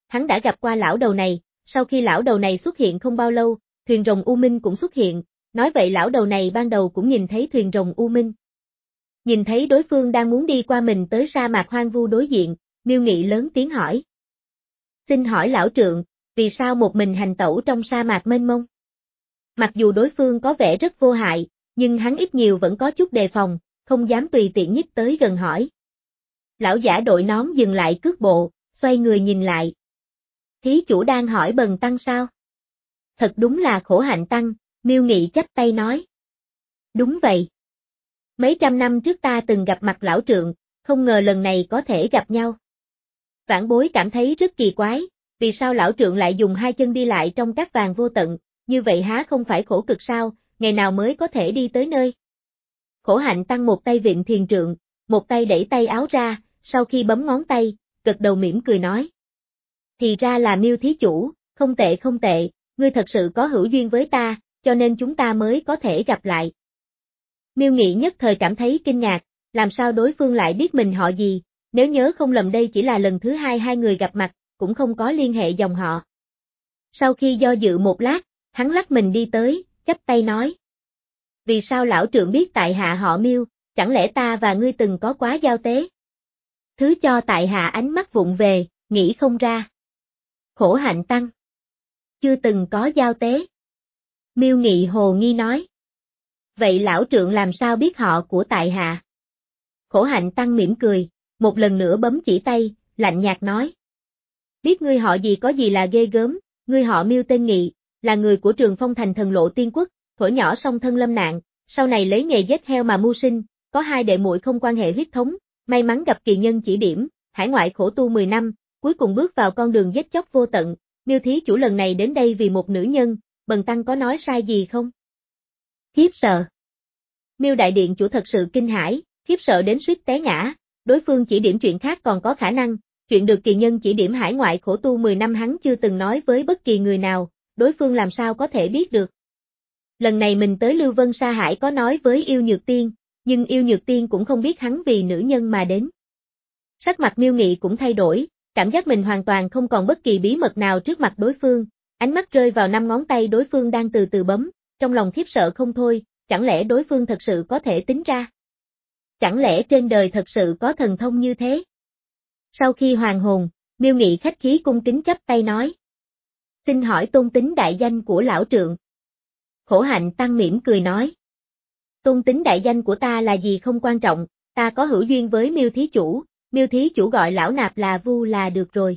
hắn đã gặp qua lão đầu này, sau khi lão đầu này xuất hiện không bao lâu, thuyền rồng U Minh cũng xuất hiện, nói vậy lão đầu này ban đầu cũng nhìn thấy thuyền rồng U Minh. Nhìn thấy đối phương đang muốn đi qua mình tới sa mạc hoang vu đối diện, Miêu Nghị lớn tiếng hỏi. Xin hỏi lão trượng, vì sao một mình hành tẩu trong sa mạc mênh mông? Mặc dù đối phương có vẻ rất vô hại, nhưng hắn ít nhiều vẫn có chút đề phòng, không dám tùy tiện nhích tới gần hỏi. Lão giả đội nón dừng lại cước bộ, xoay người nhìn lại. Thí chủ đang hỏi Bần tăng sao? Thật đúng là khổ hạnh tăng, Miêu Nghị chắp tay nói. Đúng vậy. Mấy trăm năm trước ta từng gặp mặt lão trượng, không ngờ lần này có thể gặp nhau. Vãn Bối cảm thấy rất kỳ quái, vì sao lão trượng lại dùng hai chân đi lại trong cát vàng vô tận, như vậy há không phải khổ cực sao, ngày nào mới có thể đi tới nơi. Khổ hạnh tăng một tay vịn thiền trượng, một tay đẩy tay áo ra, sau khi bấm ngón tay, gật đầu mỉm cười nói. Thì ra là Miêu thí chủ, không tệ không tệ, ngươi thật sự có hữu duyên với ta, cho nên chúng ta mới có thể gặp lại. Miêu Nghị nhất thời cảm thấy kinh ngạc, làm sao đối phương lại biết mình họ gì, nếu nhớ không lầm đây chỉ là lần thứ hai hai người gặp mặt, cũng không có liên hệ dòng họ. Sau khi do dự một lát, hắn lắc mình đi tới, chắp tay nói. Vì sao lão trượng biết tại hạ họ Miêu, chẳng lẽ ta và ngươi từng có quá giao tế? Thứ cho tại hạ ánh mắt vụng về, nghĩ không ra. Khổ hạnh tăng. Chưa từng có giao tế. Miêu Nghị hồ nghi nói. Vậy lão trượng làm sao biết họ của tại hạ? Khổ hạnh tăng mỉm cười, một lần nữa bấm chỉ tay, lạnh nhạt nói. Biết ngươi họ gì có gì là ghê gớm, ngươi họ Miêu tên Nghị, là người của Trường Phong Thành Thần Lộ Tiên Quốc, thuở nhỏ song thân lâm nạn, sau này lấy nghề giết heo mà mưu sinh, có hai đệ muội không quan hệ huyết thống, may mắn gặp kỳ nhân chỉ điểm, hải ngoại khổ tu mười năm, cuối cùng bước vào con đường giết chóc vô tận. Miêu thí chủ lần này đến đây vì một nữ nhân, Bần tăng có nói sai gì không? Khiếp sợ. Miêu đại điện chủ thật sự kinh hãi, khiếp sợ đến suýt té ngã, đối phương chỉ điểm chuyện khác còn có khả năng, chuyện được kỳ nhân chỉ điểm hải ngoại khổ tu mười năm hắn chưa từng nói với bất kỳ người nào, đối phương làm sao có thể biết được. Lần này mình tới Lưu Vân Sa Hải có nói với Yêu Nhược Tiên, nhưng Yêu Nhược Tiên cũng không biết hắn vì nữ nhân mà đến. Sắc mặt Miêu Nghị cũng thay đổi, cảm giác mình hoàn toàn không còn bất kỳ bí mật nào trước mặt đối phương, ánh mắt rơi vào năm ngón tay đối phương đang từ từ bấm, trong lòng khiếp sợ không thôi, chẳng lẽ đối phương thật sự có thể tính ra? Chẳng lẽ trên đời thật sự có thần thông như thế? Sau khi hoàn hồn, Miêu Nghị khách khí cung kính chắp tay nói. Xin hỏi tôn tính đại danh của lão trượng. Khổ hạnh tăng mỉm cười nói. Tôn tính đại danh của ta là gì không quan trọng, ta có hữu duyên với Miêu thí chủ, Miêu thí chủ gọi lão nạp là Vu là được rồi.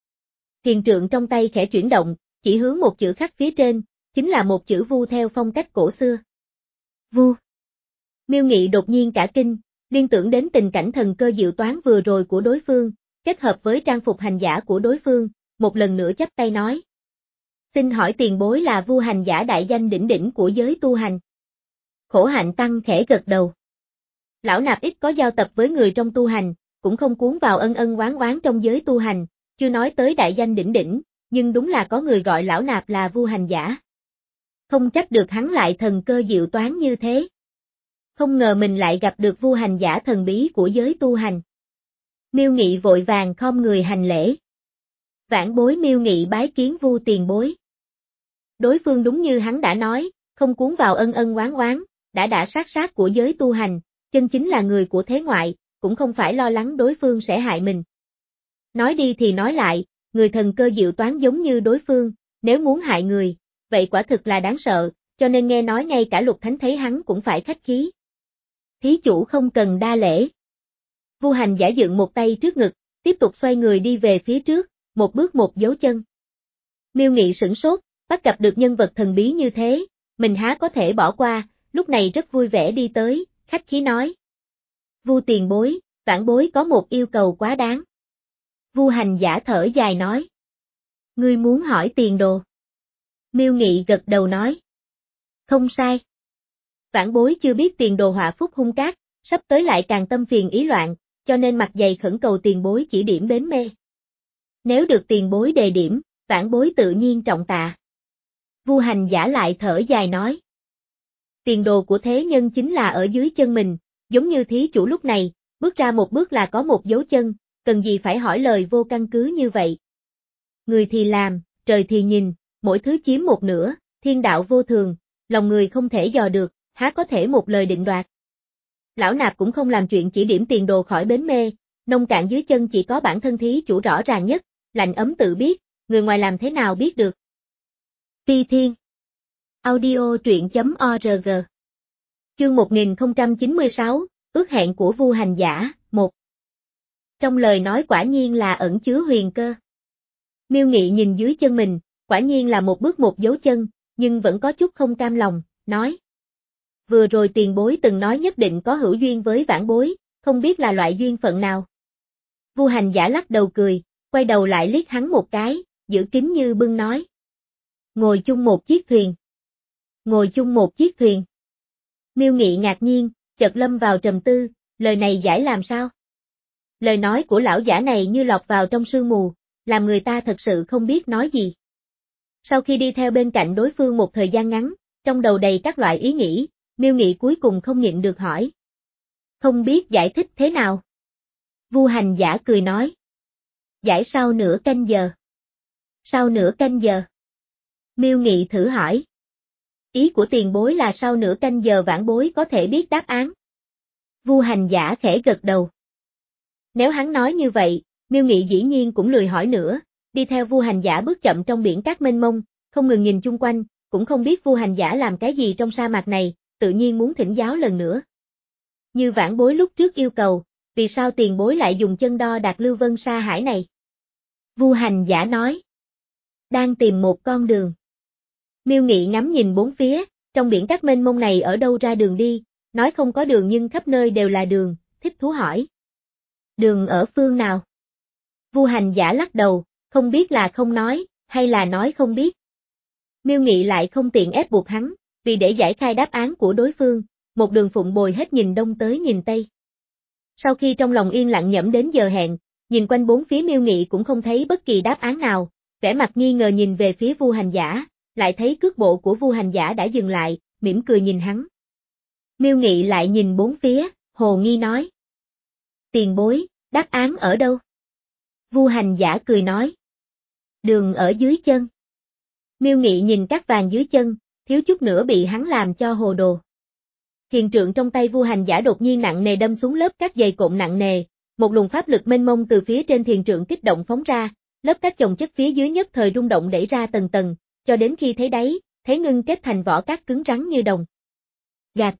Thiền trượng trong tay khẽ chuyển động, chỉ hướng một chữ khắc phía trên, chính là một chữ Vu theo phong cách cổ xưa. Vu. Miêu Nghị đột nhiên cả kinh, liên tưởng đến tình cảnh thần cơ diệu toán vừa rồi của đối phương, kết hợp với trang phục hành giả của đối phương, một lần nữa chắp tay nói. Xin hỏi tiền bối là Vu hành giả đại danh đỉnh đỉnh của giới tu hành. Khổ hạnh tăng khẽ gật đầu. Lão nạp ít có giao tập với người trong tu hành, cũng không cuốn vào ân ân oán oán trong giới tu hành, chưa nói tới đại danh đỉnh đỉnh, nhưng đúng là có người gọi lão nạp là Vu hành giả. Không trách được hắn lại thần cơ diệu toán như thế. Không ngờ mình lại gặp được Vu hành giả thần bí của giới tu hành. Miêu Nghị vội vàng khom người hành lễ. Vãn Bối Miêu Nghị bái kiến Vu tiền bối. Đối phương đúng như hắn đã nói, không cuốn vào ân ân oán oán, đã đã sát sát của giới tu hành, chân chính là người của thế ngoại, cũng không phải lo lắng đối phương sẽ hại mình. Nói đi thì nói lại, người thần cơ diệu toán giống như đối phương, nếu muốn hại người, vậy quả thực là đáng sợ, cho nên nghe nói ngay cả Lục Thánh thấy hắn cũng phải khách khí. Thí chủ không cần đa lễ. Vu hành giả dựng một tay trước ngực, tiếp tục xoay người đi về phía trước, một bước một dấu chân. Miêu Nghị sửng sốt, bắt gặp được nhân vật thần bí như thế, mình há có thể bỏ qua, lúc này rất vui vẻ đi tới, khách khí nói. Vu tiền bối, vãn bối có một yêu cầu quá đáng. Vu hành giả thở dài nói. Ngươi muốn hỏi tiền đồ. Miêu Nghị gật đầu nói. Không sai. Vãn bối chưa biết tiền đồ họa phúc hung cát, sắp tới lại càng tâm phiền ý loạn, cho nên mặt dày khẩn cầu tiền bối chỉ điểm bến mê. Nếu được tiền bối đề điểm, vãn bối tự nhiên trọng tạ. Vu hành giả lại thở dài nói. Tiền đồ của thế nhân chính là ở dưới chân mình, giống như thí chủ lúc này, bước ra một bước là có một dấu chân, cần gì phải hỏi lời vô căn cứ như vậy. Người thì làm, trời thì nhìn, mỗi thứ chiếm một nửa, thiên đạo vô thường, lòng người không thể dò được, há có thể một lời định đoạt. Lão nạp cũng không làm chuyện chỉ điểm tiền đồ khỏi bến mê, nông cạn dưới chân chỉ có bản thân thí chủ rõ ràng nhất, lạnh ấm tự biết, người ngoài làm thế nào biết được. Phi Thiên Audio truyện.org Chương một nghìn không trăm chín mươi sáu, ước hẹn của Vu Hành Giả, một. Trong lời nói quả nhiên là ẩn chứa huyền cơ. Miêu Nghị nhìn dưới chân mình, quả nhiên là một bước một dấu chân, nhưng vẫn có chút không cam lòng, nói. Vừa rồi tiền bối từng nói nhất định có hữu duyên với vãn bối, không biết là loại duyên phận nào. Vu Hành Giả lắc đầu cười, quay đầu lại liếc hắn một cái, giữ kín như bưng nói. Ngồi chung một chiếc thuyền. Ngồi chung một chiếc thuyền. Miêu Nghị ngạc nhiên, chợt lâm vào trầm tư, lời này giải làm sao? Lời nói của lão giả này như lọt vào trong sương mù, làm người ta thật sự không biết nói gì. Sau khi đi theo bên cạnh đối phương một thời gian ngắn, trong đầu đầy các loại ý nghĩ, Miêu Nghị cuối cùng không nhịn được hỏi. Không biết giải thích thế nào? Vu Hành Giả cười nói. Giải sau nửa canh giờ. Sau nửa canh giờ. Miêu Nghị thử hỏi. Ý của tiền bối là sau nửa canh giờ vãn bối có thể biết đáp án. Vu Hành Giả khẽ gật đầu. Nếu hắn nói như vậy, Miêu Nghị dĩ nhiên cũng lười hỏi nữa, đi theo Vu Hành Giả bước chậm trong biển cát mênh mông, không ngừng nhìn chung quanh, cũng không biết Vu Hành Giả làm cái gì trong sa mạc này, tự nhiên muốn thỉnh giáo lần nữa. Như vãn bối lúc trước yêu cầu, vì sao tiền bối lại dùng chân đo đạc lưu vân sa hải này? Vu Hành Giả nói. Đang tìm một con đường. Miêu Nghị ngắm nhìn bốn phía, trong biển cát mênh mông này ở đâu ra đường đi, nói không có đường nhưng khắp nơi đều là đường, thích thú hỏi. Đường ở phương nào? Vu Hành Giả lắc đầu, không biết là không nói, hay là nói không biết. Miêu Nghị lại không tiện ép buộc hắn, vì để giải khai đáp án của đối phương, một đường phụng bồi hết nhìn đông tới nhìn tây. Sau khi trong lòng yên lặng nhẩm đến giờ hẹn, nhìn quanh bốn phía Miêu Nghị cũng không thấy bất kỳ đáp án nào, vẻ mặt nghi ngờ nhìn về phía Vu Hành Giả, lại thấy cước bộ của Vu Hành Giả đã dừng lại, mỉm cười nhìn hắn. Miêu Nghị lại nhìn bốn phía, hồ nghi nói. Tiền bối, đáp án ở đâu? Vu Hành Giả cười nói. Đường ở dưới chân. Miêu Nghị nhìn cát vàng dưới chân, thiếu chút nữa bị hắn làm cho hồ đồ. Thiền trượng trong tay Vu Hành Giả đột nhiên nặng nề đâm xuống lớp cát dày cộm nặng nề, một luồng pháp lực mênh mông từ phía trên thiền trượng kích động phóng ra, lớp cát chồng chất phía dưới nhất thời rung động đẩy ra tầng tầng, cho đến khi thấy đáy, thấy ngưng kết thành vỏ cát cứng rắn như đồng. Gạt.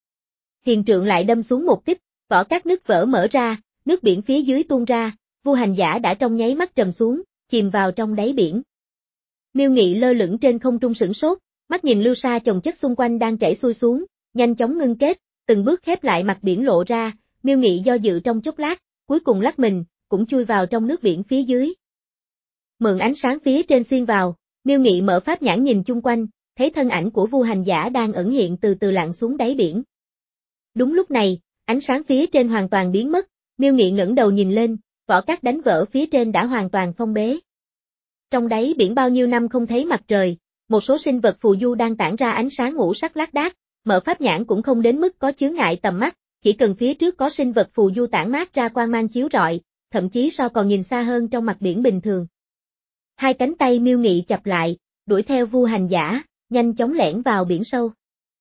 Thiền trượng lại đâm xuống một tích, vỏ cát nứt vỡ mở ra, nước biển phía dưới tuôn ra, Vu Hành Giả đã trong nháy mắt trầm xuống, chìm vào trong đáy biển. Miêu Nghị lơ lửng trên không trung sửng sốt, mắt nhìn lưu sa chồng chất xung quanh đang chảy xuôi xuống, nhanh chóng ngưng kết, từng bước khép lại mặt biển lộ ra, Miêu Nghị do dự trong chốc lát, cuối cùng lắc mình, cũng chui vào trong nước biển phía dưới. Mượn ánh sáng phía trên xuyên vào, Miêu Nghị mở pháp nhãn nhìn chung quanh, thấy thân ảnh của Vu Hành Giả đang ẩn hiện từ từ lặn xuống đáy biển. Đúng lúc này, ánh sáng phía trên hoàn toàn biến mất, Miêu Nghị ngẩng đầu nhìn lên, vỏ cát đánh vỡ phía trên đã hoàn toàn phong bế. Trong đáy biển bao nhiêu năm không thấy mặt trời, một số sinh vật phù du đang tản ra ánh sáng ngũ sắc lác đác, mở pháp nhãn cũng không đến mức có chướng ngại tầm mắt, chỉ cần phía trước có sinh vật phù du tản mát ra quang mang chiếu rọi, thậm chí so còn nhìn xa hơn trong mặt biển bình thường. Hai cánh tay Miêu Nghị chập lại, đuổi theo Vu Hành Giả, nhanh chóng lẻn vào biển sâu.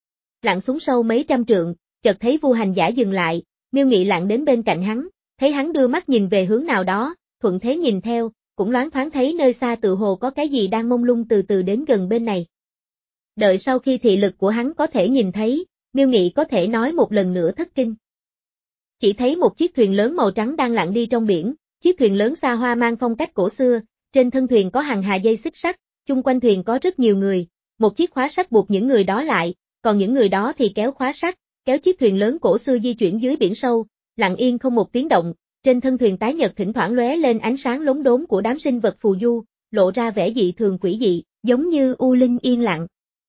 Lặn xuống sâu mấy trăm trượng, chợt thấy Vu Hành Giả dừng lại, Miêu Nghị lặn đến bên cạnh hắn, thấy hắn đưa mắt nhìn về hướng nào đó, thuận thế nhìn theo, cũng loáng thoáng thấy nơi xa tự hồ có cái gì đang mông lung từ từ đến gần bên này. Đợi sau khi thị lực của hắn có thể nhìn thấy, Miêu Nghị có thể nói một lần nữa thất kinh. Chỉ thấy một chiếc thuyền lớn màu trắng đang lặn đi trong biển, chiếc thuyền lớn xa hoa mang phong cách cổ xưa, trên thân thuyền có hàng hà dây xích sắt, chung quanh thuyền có rất nhiều người, một chiếc khóa sắt buộc những người đó lại, còn những người đó thì kéo khóa sắt, kéo chiếc thuyền lớn cổ xưa di chuyển dưới biển sâu, lặng yên không một tiếng động, trên thân thuyền tái nhật thỉnh thoảng lóe lên ánh sáng lốm đốm của đám sinh vật phù du, lộ ra vẻ dị thường quỷ dị, giống như u linh yên lặng.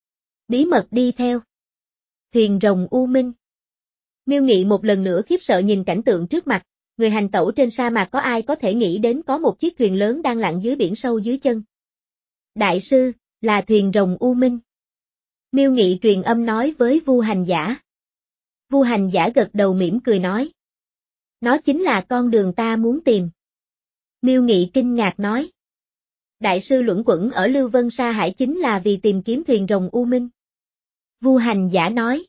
Bí mật đi theo. Thuyền rồng U Minh. Miêu Nghị một lần nữa khiếp sợ nhìn cảnh tượng trước mặt, người hành tẩu trên sa mạc có ai có thể nghĩ đến có một chiếc thuyền lớn đang lặn dưới biển sâu dưới chân. Đại sư, là thuyền rồng U Minh. Miêu Nghị truyền âm nói với Vu Hành Giả. Vu Hành Giả gật đầu mỉm cười nói. Nó chính là con đường ta muốn tìm. Miêu Nghị kinh ngạc nói. Đại sư luẩn quẩn ở Lưu Vân Sa Hải chính là vì tìm kiếm thuyền rồng U Minh. Vu Hành Giả nói.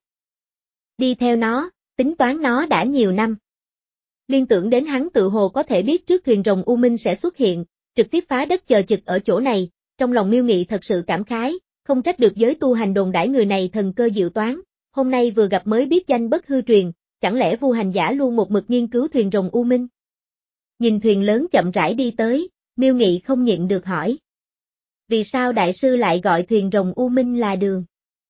Đi theo nó, tính toán nó đã nhiều năm. Liên tưởng đến hắn tự hồ có thể biết trước thuyền rồng U Minh sẽ xuất hiện, trực tiếp phá đất chờ trực ở chỗ này, trong lòng Miêu Nghị thật sự cảm khái, không trách được giới tu hành đồn đãi người này thần cơ diệu toán, hôm nay vừa gặp mới biết danh bất hư truyền, chẳng lẽ Vu Hành Giả luôn một mực nghiên cứu thuyền rồng U Minh? Nhìn thuyền lớn chậm rãi đi tới, Miêu Nghị không nhịn được hỏi. Vì sao đại sư lại gọi thuyền rồng U Minh là đường?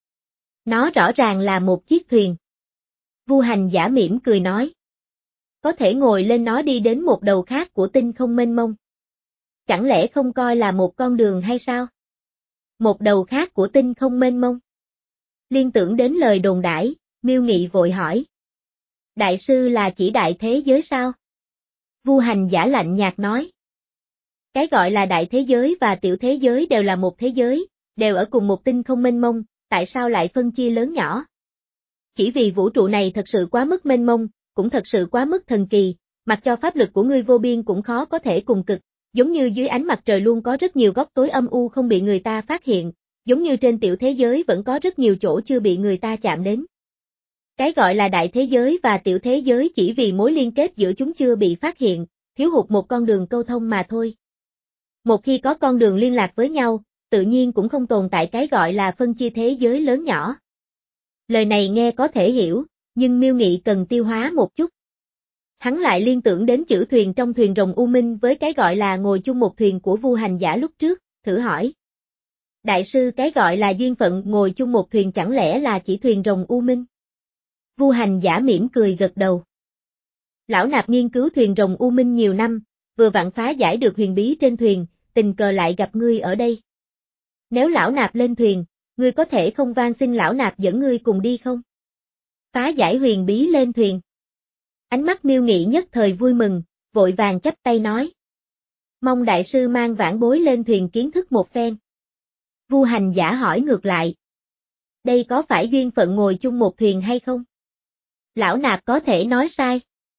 Nó rõ ràng là một chiếc thuyền. Vu Hành Giả mỉm cười nói. Có thể ngồi lên nó đi đến một đầu khác của tinh không mênh mông. Chẳng lẽ không coi là một con đường hay sao? Một đầu khác của tinh không mênh mông. Liên tưởng đến lời đồn đãi, Miêu Nghị vội hỏi. Đại sư là chỉ đại thế giới sao? Vu Hành Giả lạnh nhạt nói. Cái gọi là đại thế giới và tiểu thế giới đều là một thế giới, đều ở cùng một tinh không mênh mông, tại sao lại phân chia lớn nhỏ? Chỉ vì vũ trụ này thật sự quá mức mênh mông, cũng thật sự quá mức thần kỳ, mặc cho pháp lực của ngươi vô biên cũng khó có thể cùng cực, giống như dưới ánh mặt trời luôn có rất nhiều góc tối âm u không bị người ta phát hiện, giống như trên tiểu thế giới vẫn có rất nhiều chỗ chưa bị người ta chạm đến. Cái gọi là đại thế giới và tiểu thế giới chỉ vì mối liên kết giữa chúng chưa bị phát hiện, thiếu hụt một con đường câu thông mà thôi. Một khi có con đường liên lạc với nhau, tự nhiên cũng không tồn tại cái gọi là phân chia thế giới lớn nhỏ. Lời này nghe có thể hiểu, nhưng Miêu Nghị cần tiêu hóa một chút. Hắn lại liên tưởng đến chữ thuyền trong thuyền rồng U Minh với cái gọi là ngồi chung một thuyền của Vu Hành Giả lúc trước, thử hỏi. Đại sư cái gọi là duyên phận ngồi chung một thuyền chẳng lẽ là chỉ thuyền rồng U Minh? Vu Hành Giả mỉm cười gật đầu. Lão nạp nghiên cứu thuyền rồng U Minh nhiều năm, vừa vặn phá giải được huyền bí trên thuyền, tình cờ lại gặp ngươi ở đây. Nếu lão nạp lên thuyền, ngươi có thể không van xin lão nạp dẫn ngươi cùng đi không? Phá giải huyền bí lên thuyền. Ánh mắt Miêu Nghị nhất thời vui mừng, vội vàng chắp tay nói. Mong đại sư mang vãn bối lên thuyền kiến thức một phen. Vu Hành Giả hỏi ngược lại. Đây có phải duyên phận ngồi chung một thuyền hay không? Lão nạp có thể nói sai.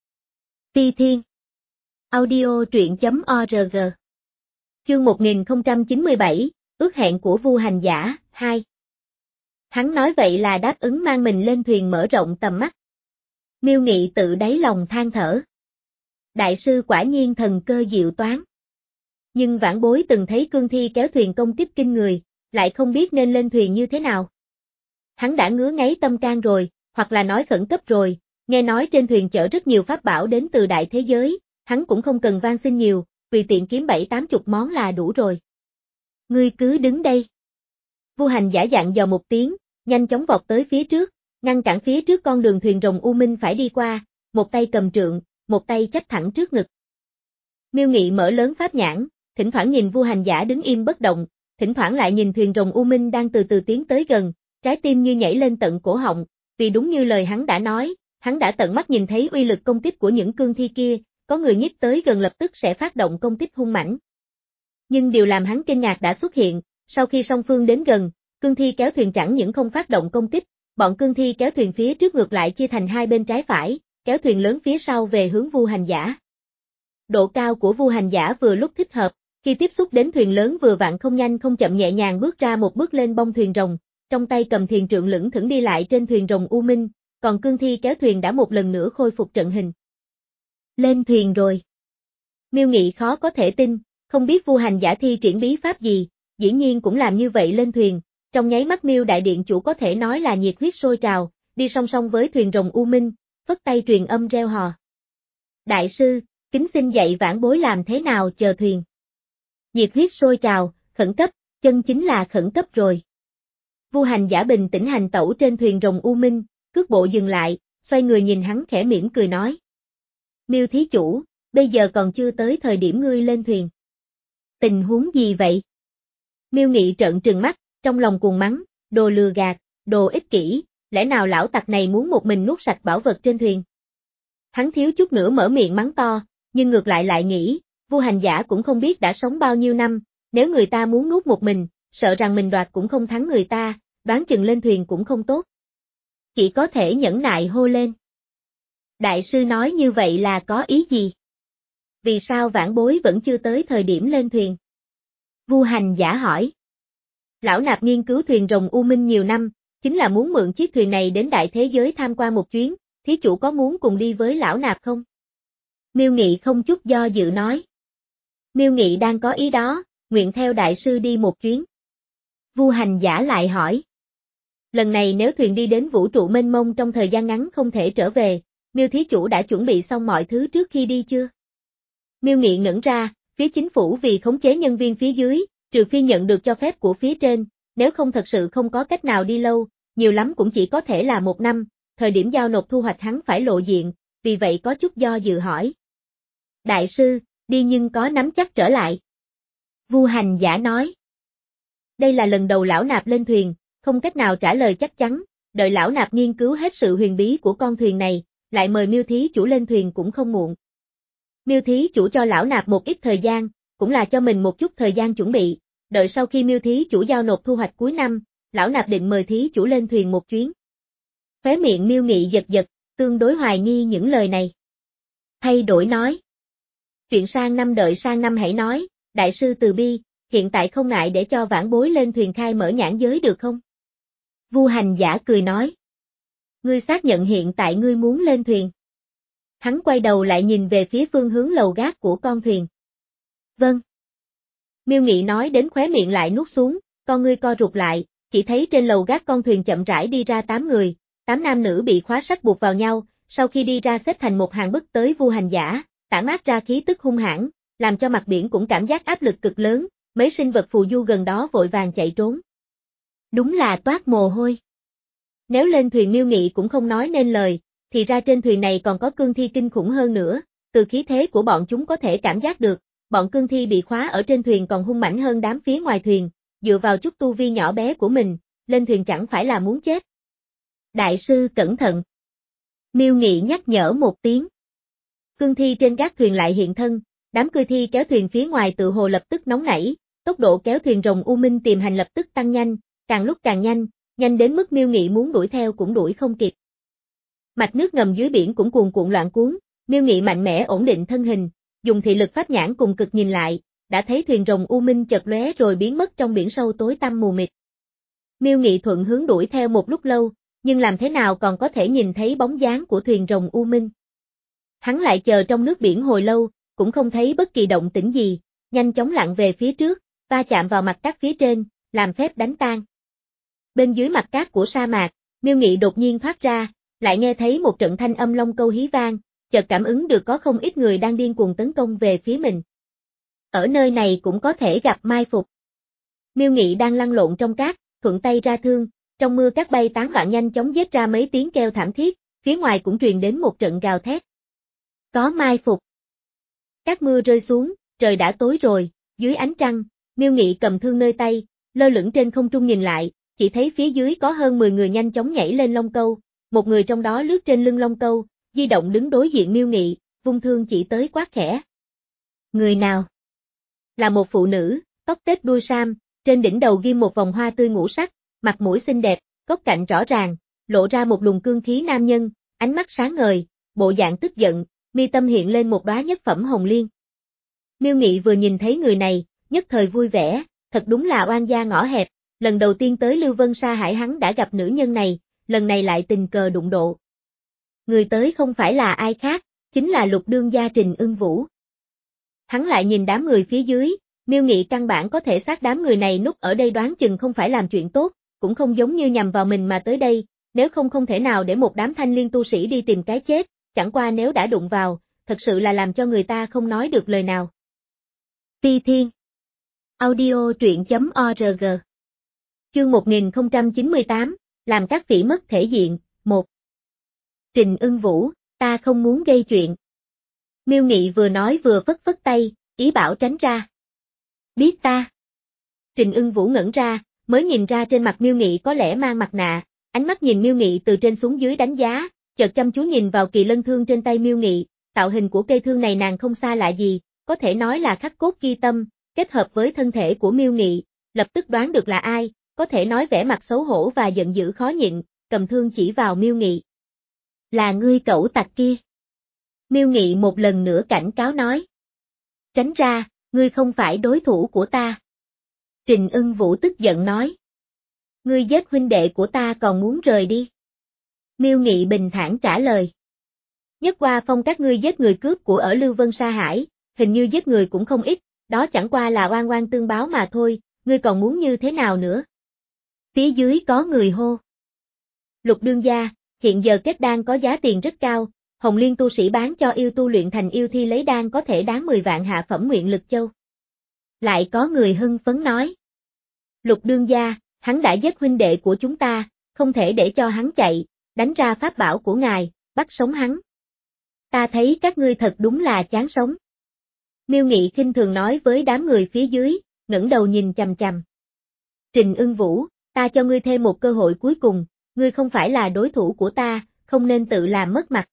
Ti Thiên. Audio truyện chấm org. Chương một nghìn không trăm chín mươi bảy, ước hẹn của Vu Hành Giả, hai. Hắn nói vậy là đáp ứng mang mình lên thuyền mở rộng tầm mắt. Miêu Nghị tự đáy lòng than thở. Đại sư quả nhiên thần cơ diệu toán. Nhưng vãn bối từng thấy cương thi kéo thuyền công kích kinh người, lại không biết nên lên thuyền như thế nào. Hắn đã ngứa ngáy tâm can rồi, hoặc là nói khẩn cấp rồi, nghe nói trên thuyền chở rất nhiều pháp bảo đến từ đại thế giới, hắn cũng không cần van xin nhiều, vì tiện kiếm bảy tám chục món là đủ rồi. Ngươi cứ đứng đây. Vu Hành Giả dặn dò một tiếng, nhanh chóng vọt tới phía trước, ngăn cản phía trước con đường thuyền rồng U Minh phải đi qua, một tay cầm trượng, một tay chắp thẳng trước ngực. Miêu Nghị mở lớn pháp nhãn, thỉnh thoảng nhìn Vu Hành Giả đứng im bất động, thỉnh thoảng lại nhìn thuyền rồng U Minh đang từ từ tiến tới gần, trái tim như nhảy lên tận cổ họng, vì đúng như lời hắn đã nói, hắn đã tận mắt nhìn thấy uy lực công kích của những cương thi kia, có người nhích tới gần lập tức sẽ phát động công kích hung mãnh. Nhưng điều làm hắn kinh ngạc đã xuất hiện, sau khi song phương đến gần, cương thi kéo thuyền chẳng những không phát động công kích, bọn cương thi kéo thuyền phía trước ngược lại chia thành hai bên trái phải, kéo thuyền lớn phía sau về hướng Vu Hành Giả. Độ cao của Vu Hành Giả vừa lúc thích hợp, khi tiếp xúc đến thuyền lớn vừa vặn không nhanh không chậm nhẹ nhàng bước ra một bước lên bông thuyền rồng, trong tay cầm thiền trượng lững thững đi lại trên thuyền rồng U Minh, còn cương thi kéo thuyền đã một lần nữa khôi phục trận hình. Lên thuyền rồi. Miêu Nghị khó có thể tin, không biết Vu Hành Giả thi triển bí pháp gì, dĩ nhiên cũng làm như vậy lên thuyền, trong nháy mắt Miêu đại điện chủ có thể nói là nhiệt huyết sôi trào, đi song song với thuyền rồng U Minh, phất tay truyền âm reo hò. Đại sư, kính xin dạy vãn bối làm thế nào chờ thuyền. Nhiệt huyết sôi trào, khẩn cấp, chân chính là khẩn cấp rồi. Vu Hành Giả bình tĩnh hành tẩu trên thuyền rồng U Minh, cước bộ dừng lại, xoay người nhìn hắn khẽ mỉm cười nói. Miêu thí chủ, bây giờ còn chưa tới thời điểm ngươi lên thuyền. Tình huống gì vậy? Miêu Nghị trợn trừng mắt, trong lòng cuồng mắng, đồ lừa gạt, đồ ích kỷ, lẽ nào lão tặc này muốn một mình nuốt sạch bảo vật trên thuyền? Hắn thiếu chút nữa mở miệng mắng to, nhưng ngược lại lại nghĩ, Vu Hành Giả cũng không biết đã sống bao nhiêu năm, nếu người ta muốn nuốt một mình, sợ rằng mình đoạt cũng không thắng người ta, đoán chừng lên thuyền cũng không tốt. Chỉ có thể nhẫn nại hô lên. Đại sư nói như vậy là có ý gì? Vì sao vãn bối vẫn chưa tới thời điểm lên thuyền? Vu Hành Giả hỏi. Lão nạp nghiên cứu thuyền rồng U Minh nhiều năm, chính là muốn mượn chiếc thuyền này đến đại thế giới tham quan một chuyến, thí chủ có muốn cùng đi với lão nạp không? Miêu Nghị không chút do dự nói. Miêu Nghị đang có ý đó, nguyện theo đại sư đi một chuyến. Vu Hành Giả lại hỏi. Lần này nếu thuyền đi đến vũ trụ mênh mông trong thời gian ngắn không thể trở về, Miêu thí chủ đã chuẩn bị xong mọi thứ trước khi đi chưa? Miêu Nghị ngẩn ra, phía chính phủ vì khống chế nhân viên phía dưới, trừ phi nhận được cho phép của phía trên, nếu không thật sự không có cách nào đi lâu, nhiều lắm cũng chỉ có thể là một năm, thời điểm giao nộp thu hoạch hắn phải lộ diện, vì vậy có chút do dự hỏi. Đại sư, đi nhưng có nắm chắc trở lại. Vu Hành Giả nói. Đây là lần đầu lão nạp lên thuyền, không cách nào trả lời chắc chắn, đợi lão nạp nghiên cứu hết sự huyền bí của con thuyền này, lại mời Miêu thí chủ lên thuyền cũng không muộn. Miêu thí chủ cho lão nạp một ít thời gian, cũng là cho mình một chút thời gian chuẩn bị, đợi sau khi Miêu thí chủ giao nộp thu hoạch cuối năm, lão nạp định mời thí chủ lên thuyền một chuyến. Khóe miệng Miêu Nghị giật giật, tương đối hoài nghi những lời này. Thay đổi nói. Chuyện sang năm đợi sang năm hãy nói, đại sư từ bi, hiện tại không ngại để cho vãn bối lên thuyền khai mở nhãn giới được không? Vu Hành Giả cười nói. Ngươi xác nhận hiện tại ngươi muốn lên thuyền. Hắn quay đầu lại nhìn về phía phương hướng lầu gác của con thuyền. Vâng. Miêu Nghị nói đến khóe miệng lại nuốt xuống, con ngươi co rụt lại, chỉ thấy trên lầu gác con thuyền chậm rãi đi ra tám người, tám nam nữ bị khóa sắt buộc vào nhau, sau khi đi ra xếp thành một hàng bước tới Vu Hành Giả, tản mát ra khí tức hung hãn, làm cho mặt biển cũng cảm giác áp lực cực lớn, mấy sinh vật phù du gần đó vội vàng chạy trốn. Đúng là toát mồ hôi. Nếu lên thuyền Miêu Nghị cũng không nói nên lời, thì ra trên thuyền này còn có cương thi kinh khủng hơn nữa, từ khí thế của bọn chúng có thể cảm giác được, bọn cương thi bị khóa ở trên thuyền còn hung mãnh hơn đám phía ngoài thuyền, dựa vào chút tu vi nhỏ bé của mình, lên thuyền chẳng phải là muốn chết. Đại sư cẩn thận. Miêu Nghị nhắc nhở một tiếng. Cương thi trên gác thuyền lại hiện thân, đám cương thi kéo thuyền phía ngoài tự hồ lập tức nóng nảy, tốc độ kéo thuyền rồng U Minh tiềm hành lập tức tăng nhanh, càng lúc càng nhanh, nhanh đến mức Miêu Nghị muốn đuổi theo cũng đuổi không kịp. Mạch nước ngầm dưới biển cũng cuồn cuộn loạn cuốn, Miêu Nghị mạnh mẽ ổn định thân hình, dùng thị lực pháp nhãn cùng cực nhìn lại, đã thấy thuyền rồng U Minh chợt lóe rồi biến mất trong biển sâu tối tăm mù mịt. Miêu Nghị thuận hướng đuổi theo một lúc lâu, nhưng làm thế nào còn có thể nhìn thấy bóng dáng của thuyền rồng U Minh. Hắn lại chờ trong nước biển hồi lâu, cũng không thấy bất kỳ động tĩnh gì, nhanh chóng lặn về phía trước, va chạm vào mặt cát phía trên, làm phép đánh tan. Bên dưới mặt cát của sa mạc, Miêu Nghị đột nhiên thoát ra, lại nghe thấy một trận thanh âm long câu hí vang, chợt cảm ứng được có không ít người đang điên cuồng tấn công về phía mình. Ở nơi này cũng có thể gặp mai phục. Miêu Nghị đang lăn lộn trong cát, thuận tay ra thương, trong mưa cát bay tán loạn nhanh chóng giết ra mấy tiếng kêu thảm thiết, phía ngoài cũng truyền đến một trận gào thét. Có mai phục. Cát mưa rơi xuống, trời đã tối rồi, dưới ánh trăng, Miêu Nghị cầm thương nơi tay, lơ lửng trên không trung nhìn lại, chỉ thấy phía dưới có hơn mười người nhanh chóng nhảy lên long câu, một người trong đó lướt trên lưng long câu, di động đứng đối diện Miêu Nghị, vung thương chỉ tới quát khẽ. Người nào? Là một phụ nữ, tóc tết đuôi sam, trên đỉnh đầu ghim một vòng hoa tươi ngũ sắc, mặt mũi xinh đẹp, góc cạnh rõ ràng, lộ ra một luồng cương khí nam nhân, ánh mắt sáng ngời, bộ dạng tức giận, mi tâm hiện lên một đóa nhất phẩm hồng liên. Miêu Nghị vừa nhìn thấy người này, nhất thời vui vẻ, thật đúng là oan gia ngõ hẹp, lần đầu tiên tới Lưu Vân Sa Hải hắn đã gặp nữ nhân này, lần này lại tình cờ đụng độ. Người tới không phải là ai khác, chính là Lục đương gia Trình Ưng Vũ. Hắn lại nhìn đám người phía dưới, Miêu Nghị căn bản có thể xác đám người này núp ở đây đoán chừng không phải làm chuyện tốt, cũng không giống như nhằm vào mình mà tới đây, nếu không không thể nào để một đám thanh liên tu sĩ đi tìm cái chết, chẳng qua nếu đã đụng vào, thật sự là làm cho người ta không nói được lời nào. Ti Thiên Audio truyện chấm org Chương một nghìn không trăm chín mươi tám, làm các phỉ mất thể diện, một. Trình Ưng Vũ, ta không muốn gây chuyện. Miêu Nghị vừa nói vừa phất phất tay, ý bảo tránh ra. Biết ta. Trình Ưng Vũ ngẩn ra, mới nhìn ra trên mặt Miêu Nghị có lẽ mang mặt nạ, ánh mắt nhìn Miêu Nghị từ trên xuống dưới đánh giá, chợt chăm chú nhìn vào kỳ lân thương trên tay Miêu Nghị, tạo hình của cây thương này nàng không xa lạ gì, có thể nói là khắc cốt ghi tâm, kết hợp với thân thể của Miêu Nghị, lập tức đoán được là ai, có thể nói vẻ mặt xấu hổ và giận dữ khó nhịn, cầm thương chỉ vào Miêu Nghị. Là ngươi cẩu tặc kia. Miêu Nghị một lần nữa cảnh cáo nói. Tránh ra, ngươi không phải đối thủ của ta. Trình Ưng Vũ tức giận nói. Ngươi giết huynh đệ của ta còn muốn rời đi. Miêu Nghị bình thản trả lời. Nhất Hoa Phong các ngươi giết người cướp của ở Lưu Vân Sa Hải, hình như giết người cũng không ít, đó chẳng qua là oan oan tương báo mà thôi, ngươi còn muốn như thế nào nữa? Phía dưới có người hô. Lục đương gia, hiện giờ kết đan có giá tiền rất cao, Hồng Liên tu sĩ bán cho yêu tu luyện thành yêu thi lấy đan có thể đáng mười vạn hạ phẩm nguyện lực châu. Lại có người hưng phấn nói. Lục đương gia, hắn đã giết huynh đệ của chúng ta, không thể để cho hắn chạy, đánh ra pháp bảo của ngài, bắt sống hắn. Ta thấy các ngươi thật đúng là chán sống. Miêu Nghị khinh thường nói với đám người phía dưới, ngẩng đầu nhìn chằm chằm. Trình Ưng Vũ, ta cho ngươi thêm một cơ hội cuối cùng, ngươi không phải là đối thủ của ta, không nên tự làm mất mặt.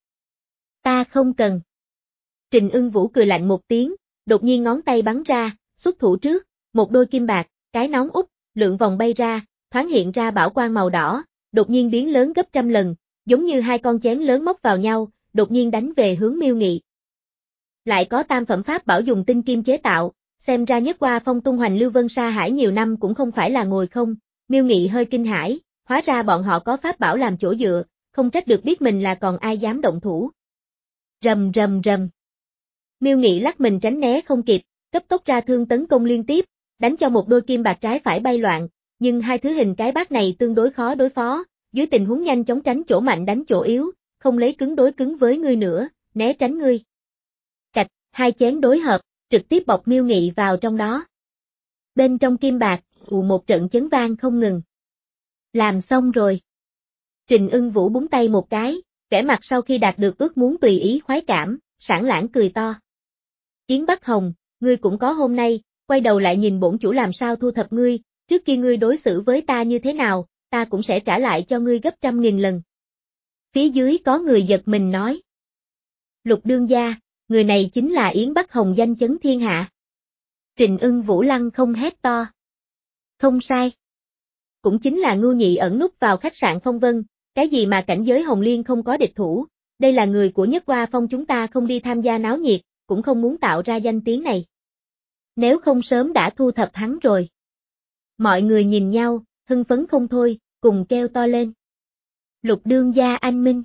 Ta không cần. Trình Ưng Vũ cười lạnh một tiếng, đột nhiên ngón tay bắn ra, xuất thủ trước, một đôi kim bạc, cái nón úp, lượng vòng bay ra, thoáng hiện ra bảo quang màu đỏ, đột nhiên biến lớn gấp trăm lần, giống như hai con chén lớn móc vào nhau, đột nhiên đánh về hướng Miêu Nghị. Lại có tam phẩm pháp bảo dùng tinh kim chế tạo, xem ra Nhất Hoa Phong tung hoành Lưu Vân Sa Hải nhiều năm cũng không phải là ngồi không, Miêu Nghị hơi kinh hãi, hóa ra bọn họ có pháp bảo làm chỗ dựa, không trách được biết mình là còn ai dám động thủ. Rầm rầm rầm. Miêu Nghị lắc mình tránh né không kịp, cấp tốc ra thương tấn công liên tiếp, đánh cho một đôi kim bạc trái phải bay loạn, nhưng hai thứ hình cái bát này tương đối khó đối phó, dưới tình huống nhanh chóng tránh chỗ mạnh đánh chỗ yếu, không lấy cứng đối cứng với ngươi nữa, né tránh ngươi. Cạch, hai chén đối hợp, trực tiếp bọc Miêu Nghị vào trong đó. Bên trong kim bạc, ù một trận chấn vang không ngừng. Làm xong rồi. Trình Ưng Vũ búng tay một cái, vẻ mặt sau khi đạt được ước muốn tùy ý khoái cảm, sảng lãng cười to. Yến Bắc Hồng, ngươi cũng có hôm nay, quay đầu lại nhìn bổn chủ làm sao thu thập ngươi, trước khi ngươi đối xử với ta như thế nào, ta cũng sẽ trả lại cho ngươi gấp trăm nghìn lần. Phía dưới có người giật mình nói. Lục đương gia, người này chính là Yến Bắc Hồng danh chấn thiên hạ. Trình Ưng Vũ lăng không hét to. Không sai. Cũng chính là ngu nhị ẩn núp vào khách sạn Phong Vân, cái gì mà cảnh giới Hồng Liên không có địch thủ, đây là người của Nhất Hoa Phong chúng ta không đi tham gia náo nhiệt, cũng không muốn tạo ra danh tiếng này. Nếu không sớm đã thu thập hắn rồi. Mọi người nhìn nhau, hưng phấn không thôi, cùng kêu to lên. Lục đương gia anh minh.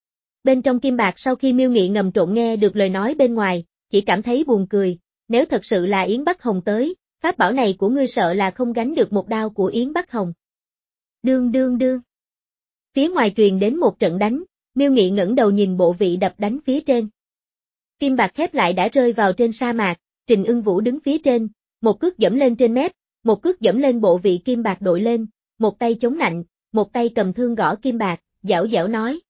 Bên trong kim bạc sau khi Miêu Nghị ngầm trộn nghe được lời nói bên ngoài, chỉ cảm thấy buồn cười, nếu thật sự là Yến Bắc Hồng tới, pháp bảo này của ngươi sợ là không gánh được một đao của Yến Bắc Hồng. Đương đương đương. Phía ngoài truyền đến một trận đánh, Miêu Nghị ngẩng đầu nhìn bộ vị đập đánh phía trên. Kim bạc khép lại đã rơi vào trên sa mạc, Trình Ưng Vũ đứng phía trên, một cước dẫm lên trên mép, một cước dẫm lên bộ vị kim bạc đội lên, một tay chống nạnh, một tay cầm thương gõ kim bạc, dẻo dẻo nói.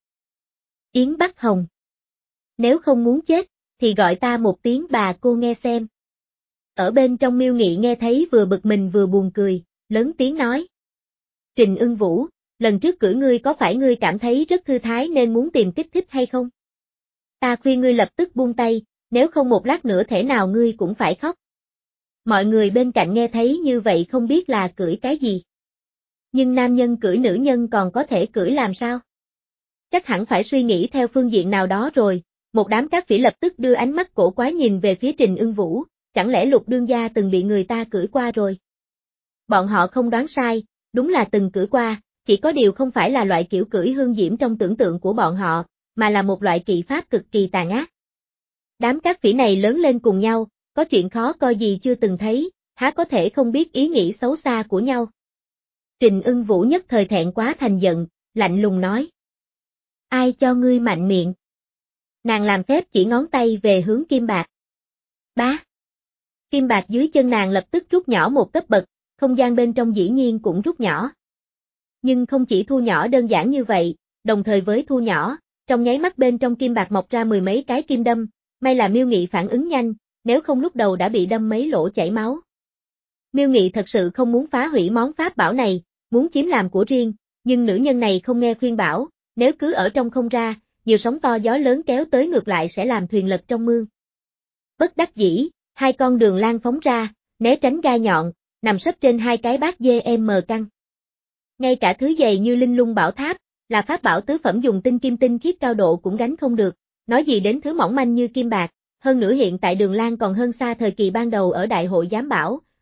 Yến Bắc Hồng. Nếu không muốn chết, thì gọi ta một tiếng bà cô nghe xem. Ở bên trong Miêu Nghị nghe thấy vừa bực mình vừa buồn cười, lớn tiếng nói. Trình Ưng Vũ, lần trước cưỡi ngươi có phải ngươi cảm thấy rất thư thái nên muốn tìm kích thích hay không? Ta khuyên ngươi lập tức buông tay, nếu không một lát nữa thể nào ngươi cũng phải khóc. Mọi người bên cạnh nghe thấy như vậy không biết là cưỡi cái gì. Nhưng nam nhân cưỡi nữ nhân còn có thể cưỡi làm sao? Chắc hẳn phải suy nghĩ theo phương diện nào đó rồi, một đám các phỉ lập tức đưa ánh mắt cổ quái nhìn về phía Trình Ưng Vũ, chẳng lẽ Lục đương gia từng bị người ta cưỡi qua rồi? Bọn họ không đoán sai, đúng là từng cưỡi qua, chỉ có điều không phải là loại kiểu cưỡi hương diễm trong tưởng tượng của bọn họ, mà là một loại kỵ pháp cực kỳ tàn ác. Đám các phỉ này lớn lên cùng nhau, có chuyện khó coi gì chưa từng thấy, há có thể không biết ý nghĩ xấu xa của nhau. Trình Ưng Vũ nhất thời thẹn quá thành giận, lạnh lùng nói. Ai cho ngươi mạnh miệng? Nàng làm phép chỉ ngón tay về hướng kim bạc. Bá! Kim bạc dưới chân nàng lập tức rút nhỏ một cấp bậc, không gian bên trong dĩ nhiên cũng rút nhỏ. Nhưng không chỉ thu nhỏ đơn giản như vậy, đồng thời với thu nhỏ, trong nháy mắt bên trong kim bạc mọc ra mười mấy cái kim đâm, may là Miêu Nghị phản ứng nhanh, nếu không lúc đầu đã bị đâm mấy lỗ chảy máu. Miêu Nghị thật sự không muốn phá hủy món pháp bảo này, muốn chiếm làm của riêng, nhưng nữ nhân này không nghe khuyên bảo, nếu cứ ở trong không ra, nhiều sóng to gió lớn kéo tới ngược lại sẽ làm thuyền lật trong mương. Bất đắc dĩ, hai con đường lan phóng ra, né tránh gai nhọn, nằm sấp trên hai cái bát dê em căng. Ngay cả thứ dày như linh lung bảo tháp, là pháp bảo tứ phẩm dùng tinh kim tinh khiết cao độ cũng gánh không được, nói gì đến thứ mỏng manh như kim bạc, hơn nữa hiện tại đường lan còn hơn xa thời kỳ ban đầu ở đại hội giám bảo,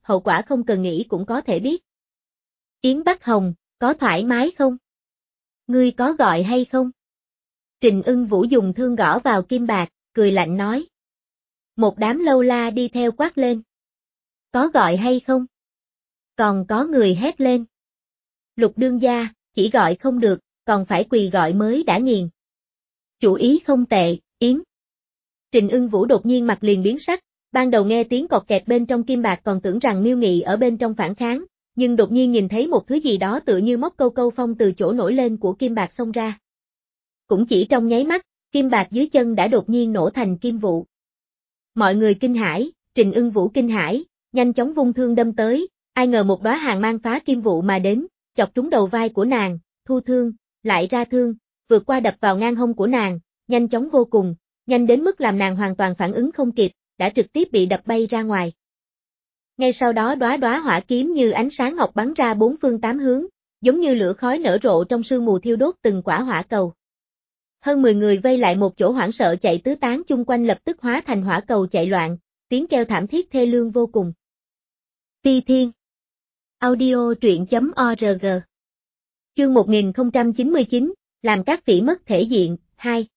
hậu quả không cần nghĩ cũng có thể biết. Yến Bắc Hồng, có thoải mái không? Ngươi có gọi hay không? Trình Ưng Vũ dùng thương gõ vào kim bạc, cười lạnh nói. Một đám lâu la đi theo quát lên. Có gọi hay không? Còn có người hét lên. Lục đương gia, chỉ gọi không được, còn phải quỳ gọi mới đã nghiền. Chủ ý không tệ, Yến. Trình Ưng Vũ đột nhiên mặt liền biến sắc, ban đầu nghe tiếng cọt kẹt bên trong kim bạc còn tưởng rằng Miêu Nghị ở bên trong phản kháng, nhưng đột nhiên nhìn thấy một thứ gì đó tựa như móc câu câu phong từ chỗ nổi lên của kim bạc xông ra. Cũng chỉ trong nháy mắt, kim bạc dưới chân đã đột nhiên nổ thành kim vụ. Mọi người kinh hãi, Trình Ưng Vũ kinh hãi, nhanh chóng vung thương đâm tới, ai ngờ một đóa hàng mang phá kim vụ mà đến, chọc trúng đầu vai của nàng, thu thương, lại ra thương, vượt qua đập vào ngang hông của nàng, nhanh chóng vô cùng, nhanh đến mức làm nàng hoàn toàn phản ứng không kịp, đã trực tiếp bị đập bay ra ngoài. Ngay sau đó đóa đóa hỏa kiếm như ánh sáng ngọc bắn ra bốn phương tám hướng, giống như lửa khói nở rộ trong sương mù thiêu đốt từng quả hỏa cầu. Hơn mười người vây lại một chỗ hoảng sợ chạy tứ tán chung quanh lập tức hóa thành hỏa cầu chạy loạn, tiếng kêu thảm thiết thê lương vô cùng. Ti Thiên Audio truyện chấm org Chương một nghìn không trăm chín mươi chín, làm các phỉ mất thể diện, hai.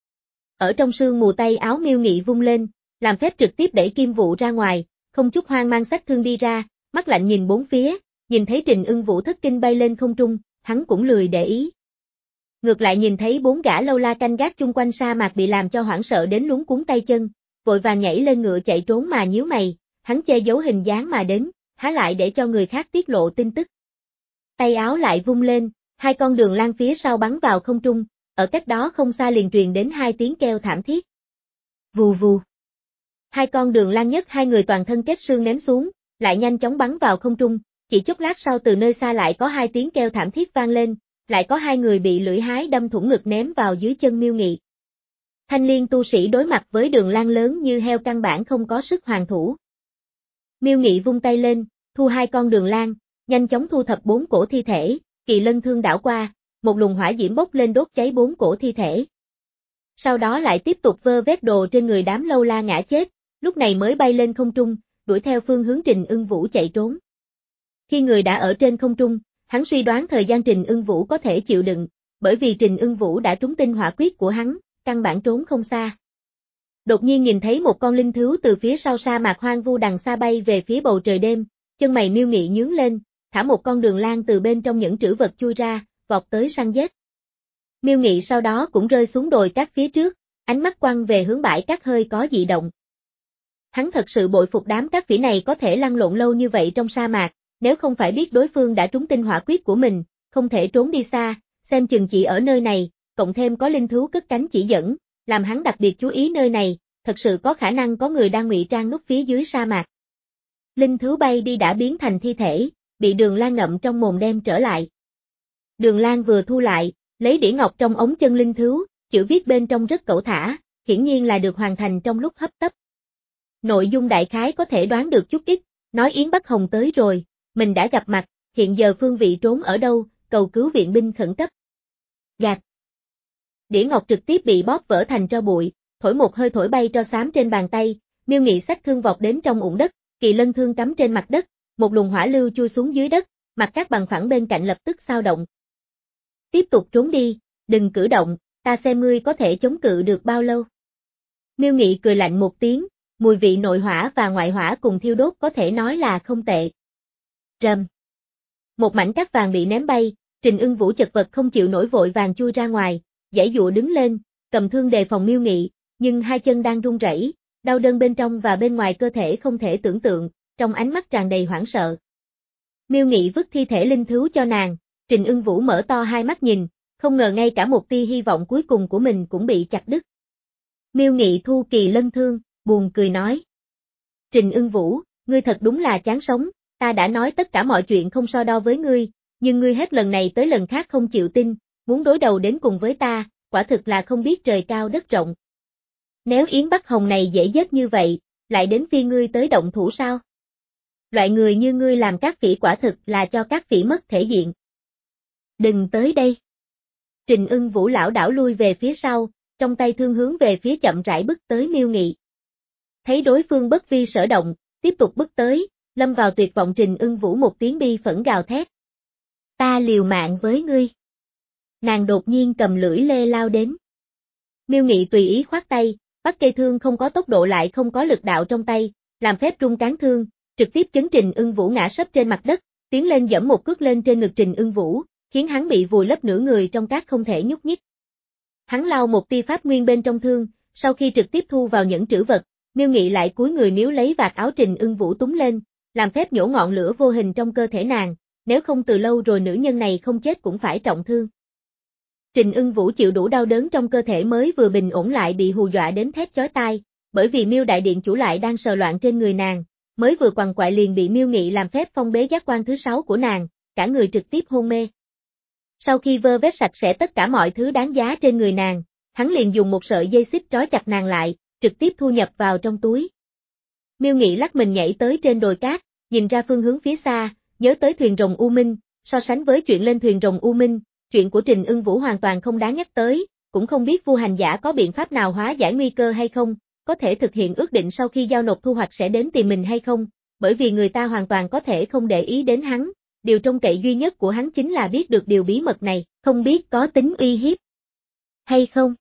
Ở trong sương mù tay áo Miêu Nghị vung lên, làm phép trực tiếp đẩy kim vụ ra ngoài, không chút hoang mang xách thương đi ra, mắt lạnh nhìn bốn phía, nhìn thấy Trình Ưng Vũ thất kinh bay lên không trung, hắn cũng lười để ý. Ngược lại nhìn thấy bốn gã lâu la canh gác chung quanh sa mạc bị làm cho hoảng sợ đến luống cuống tay chân, vội vàng nhảy lên ngựa chạy trốn mà nhíu mày, hắn che giấu hình dáng mà đến, há lại để cho người khác tiết lộ tin tức. Tay áo lại vung lên, hai con đường lang phía sau bắn vào không trung, ở cách đó không xa liền truyền đến hai tiếng kêu thảm thiết. Vù vù. Hai con đường lang nhất hai người toàn thân kết xương ném xuống, lại nhanh chóng bắn vào không trung, chỉ chốc lát sau từ nơi xa lại có hai tiếng kêu thảm thiết vang lên, lại có hai người bị lưỡi hái đâm thủng ngực ném vào dưới chân Miêu Nghị. Thanh liên tu sĩ đối mặt với đường lang lớn như heo căn bản không có sức hoàn thủ. Miêu Nghị vung tay lên, thu hai con đường lang, nhanh chóng thu thập bốn cổ thi thể, kỳ lân thương đảo qua, một luồng hỏa diễm bốc lên đốt cháy bốn cổ thi thể. Sau đó lại tiếp tục vơ vét đồ trên người đám lâu la ngã chết, lúc này mới bay lên không trung, đuổi theo phương hướng Trình Ưng Vũ chạy trốn. Khi người đã ở trên không trung, hắn suy đoán thời gian Trình Ưng Vũ có thể chịu đựng, bởi vì Trình Ưng Vũ đã trúng tinh hỏa quyết của hắn, căn bản trốn không xa. Đột nhiên nhìn thấy một con linh thú từ phía sau sa mạc hoang vu đằng xa bay về phía bầu trời đêm, chân mày Miêu Nghị nhướng lên, thả một con đường lang từ bên trong những trữ vật chui ra, vọt tới săn giết. Miêu Nghị sau đó cũng rơi xuống đồi cát phía trước, ánh mắt quăng về hướng bãi cát hơi có dị động. Hắn thật sự bội phục đám cát phỉ này có thể lăn lộn lâu như vậy trong sa mạc, nếu không phải biết đối phương đã trúng tinh hỏa quyết của mình, không thể trốn đi xa, xem chừng chỉ ở nơi này, cộng thêm có linh thú cất cánh chỉ dẫn, làm hắn đặc biệt chú ý nơi này, thật sự có khả năng có người đang ngụy trang núp phía dưới sa mạc. Linh thú bay đi đã biến thành thi thể, bị Đường Lan ngậm trong mồm đem trở lại. Đường Lan vừa thu lại, lấy đĩa ngọc trong ống chân linh thú, chữ viết bên trong rất cẩu thả, hiển nhiên là được hoàn thành trong lúc hấp tấp. Nội dung đại khái có thể đoán được chút ít, nói Yến Bắc Hồng tới rồi, mình đã gặp mặt, hiện giờ phương vị trốn ở đâu, cầu cứu viện binh khẩn cấp. Gạt. Đĩa ngọc trực tiếp bị bóp vỡ thành tro bụi, thổi một hơi thổi bay tro xám trên bàn tay, Miêu Nghị xách thương vọt đến trong ủng đất, kỳ lân thương cắm trên mặt đất, một luồng hỏa lưu chui xuống dưới đất, mặt các bằng phẳng bên cạnh lập tức xao động. Tiếp tục trốn đi, đừng cử động, ta xem ngươi có thể chống cự được bao lâu. Miêu Nghị cười lạnh một tiếng, mùi vị nội hỏa và ngoại hỏa cùng thiêu đốt có thể nói là không tệ. Rầm. Một mảnh cát vàng bị ném bay, Trình Ưng Vũ chật vật không chịu nổi vội vàng chui ra ngoài, giãy giụa đứng lên, cầm thương đề phòng Miêu Nghị, nhưng hai chân đang run rẩy, đau đớn bên trong và bên ngoài cơ thể không thể tưởng tượng, trong ánh mắt tràn đầy hoảng sợ. Miêu Nghị vứt thi thể linh thú cho nàng, Trình Ưng Vũ mở to hai mắt nhìn, không ngờ ngay cả một tia hy vọng cuối cùng của mình cũng bị chặt đứt. Miêu Nghị thu kỳ lân thương, buồn cười nói. Trình Ưng Vũ, ngươi thật đúng là chán sống, ta đã nói tất cả mọi chuyện không so đo với ngươi, nhưng ngươi hết lần này tới lần khác không chịu tin, muốn đối đầu đến cùng với ta, quả thực là không biết trời cao đất rộng. Nếu Yến Bắc Hồng này dễ giết như vậy, lại đến phiên ngươi tới động thủ sao? Loại người như ngươi làm các phỉ quả thực là cho các phỉ mất thể diện. Đừng tới đây. Trình Ưng Vũ lão đảo lui về phía sau, trong tay thương hướng về phía chậm rãi bước tới Miêu Nghị. Thấy đối phương bất vi sở động, tiếp tục bước tới, lâm vào tuyệt vọng Trình Ưng Vũ một tiếng bi phẫn gào thét. Ta liều mạng với ngươi. Nàng đột nhiên cầm lưỡi lê lao đến. Miêu Nghị tùy ý khoát tay, bắt cây thương không có tốc độ lại không có lực đạo trong tay, làm phép trung cán thương, trực tiếp chấn Trình Ưng Vũ ngã sấp trên mặt đất, tiến lên giẫm một cước lên trên ngực Trình Ưng Vũ, khiến hắn bị vùi lấp nửa người trong cát không thể nhúc nhích. Hắn lao một tia pháp nguyên bên trong thương, sau khi trực tiếp thu vào nhẫn trữ vật, Miêu Nghị lại cúi người miếu lấy vạt áo Trình Ưng Vũ túng lên, làm phép nhổ ngọn lửa vô hình trong cơ thể nàng, nếu không từ lâu rồi nữ nhân này không chết cũng phải trọng thương. Trình Ưng Vũ chịu đủ đau đớn trong cơ thể mới vừa bình ổn lại bị hù dọa đến thét chói tai, bởi vì Miêu đại điện chủ lại đang sờ loạn trên người nàng, mới vừa quằn quại liền bị Miêu Nghị làm phép phong bế giác quan thứ sáu của nàng, cả người trực tiếp hôn mê. Sau khi vơ vét sạch sẽ tất cả mọi thứ đáng giá trên người nàng, hắn liền dùng một sợi dây xích trói chặt nàng lại, trực tiếp thu nhập vào trong túi. Miêu Nghị lắc mình nhảy tới trên đồi cát, nhìn ra phương hướng phía xa, nhớ tới thuyền rồng U Minh, so sánh với chuyện lên thuyền rồng U Minh, chuyện của Trình Ưng Vũ hoàn toàn không đáng nhắc tới, cũng không biết Vu hành giả có biện pháp nào hóa giải nguy cơ hay không, có thể thực hiện ước định sau khi giao nộp thu hoạch sẽ đến tìm mình hay không, bởi vì người ta hoàn toàn có thể không để ý đến hắn, điều trông cậy duy nhất của hắn chính là biết được điều bí mật này, không biết có tính uy hiếp hay không.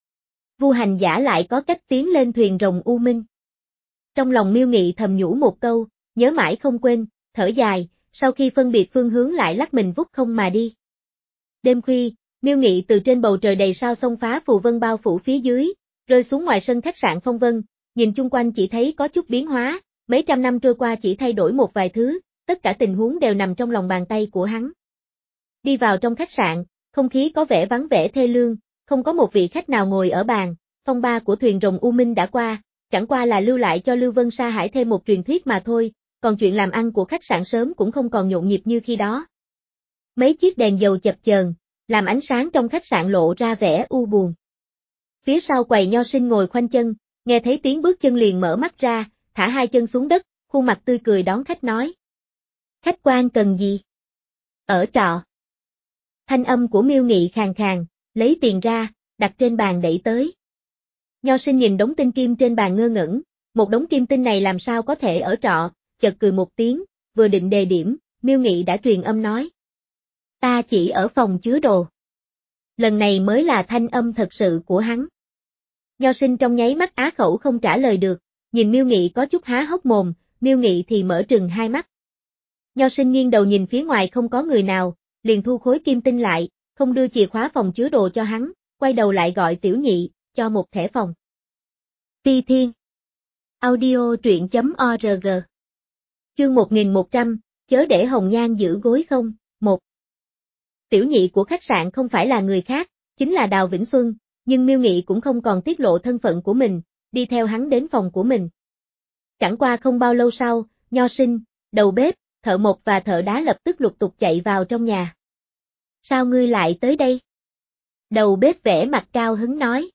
Vu hành giả lại có cách tiến lên thuyền rồng U Minh. Trong lòng Miêu Nghị thầm nhủ một câu, nhớ mãi không quên, thở dài, sau khi phân biệt phương hướng lại lắc mình vút không mà đi. Đêm khuya, Miêu Nghị từ trên bầu trời đầy sao xông phá phù vân bao phủ phía dưới, rơi xuống ngoài sân khách sạn Phong Vân, nhìn chung quanh chỉ thấy có chút biến hóa, mấy trăm năm trôi qua chỉ thay đổi một vài thứ, tất cả tình huống đều nằm trong lòng bàn tay của hắn. Đi vào trong khách sạn, không khí có vẻ vắng vẻ thê lương, không có một vị khách nào ngồi ở bàn, phong ba của thuyền rồng U Minh đã qua, chẳng qua là lưu lại cho Lưu Vân Sa Hải thêm một truyền thuyết mà thôi, còn chuyện làm ăn của khách sạn sớm cũng không còn nhộn nhịp như khi đó. Mấy chiếc đèn dầu chập chờn, làm ánh sáng trong khách sạn lộ ra vẻ u buồn. Phía sau quầy Nho Sinh ngồi khoanh chân, nghe thấy tiếng bước chân liền mở mắt ra, thả hai chân xuống đất, khuôn mặt tươi cười đón khách nói. Khách quan cần gì? Ở trọ. Thanh âm của Miêu Nghị khàn khàn, lấy tiền ra, đặt trên bàn đẩy tới. Nho Sinh nhìn đống tinh kim trên bàn ngơ ngẩn, một đống kim tinh này làm sao có thể ở trọ, chợt cười một tiếng, vừa định đề điểm, Miêu Nghị đã truyền âm nói. Ta chỉ ở phòng chứa đồ. Lần này mới là thanh âm thật sự của hắn. Nho Sinh trong nháy mắt á khẩu không trả lời được, nhìn Miêu Nghị có chút há hốc mồm, Miêu Nghị thì mở trừng hai mắt. Nho Sinh nghiêng đầu nhìn phía ngoài không có người nào, liền thu khối kim tinh lại, không đưa chìa khóa phòng chứa đồ cho hắn, quay đầu lại gọi Tiểu Nhị, cho một thẻ phòng. Phi Thiên Audio truyện chấm org Chương một nghìn một trăm, chớ để hồng nhan giữ gối không, một. Tiểu Nhị của khách sạn không phải là người khác, chính là Đào Vĩnh Xuân, nhưng Miêu Nghị cũng không còn tiết lộ thân phận của mình, đi theo hắn đến phòng của mình. Chẳng qua không bao lâu sau, Nho Sinh, đầu bếp, thợ mộc và thợ đá lập tức lục tục chạy vào trong nhà. Sao ngươi lại tới đây? Đầu bếp vẻ mặt cao hứng nói.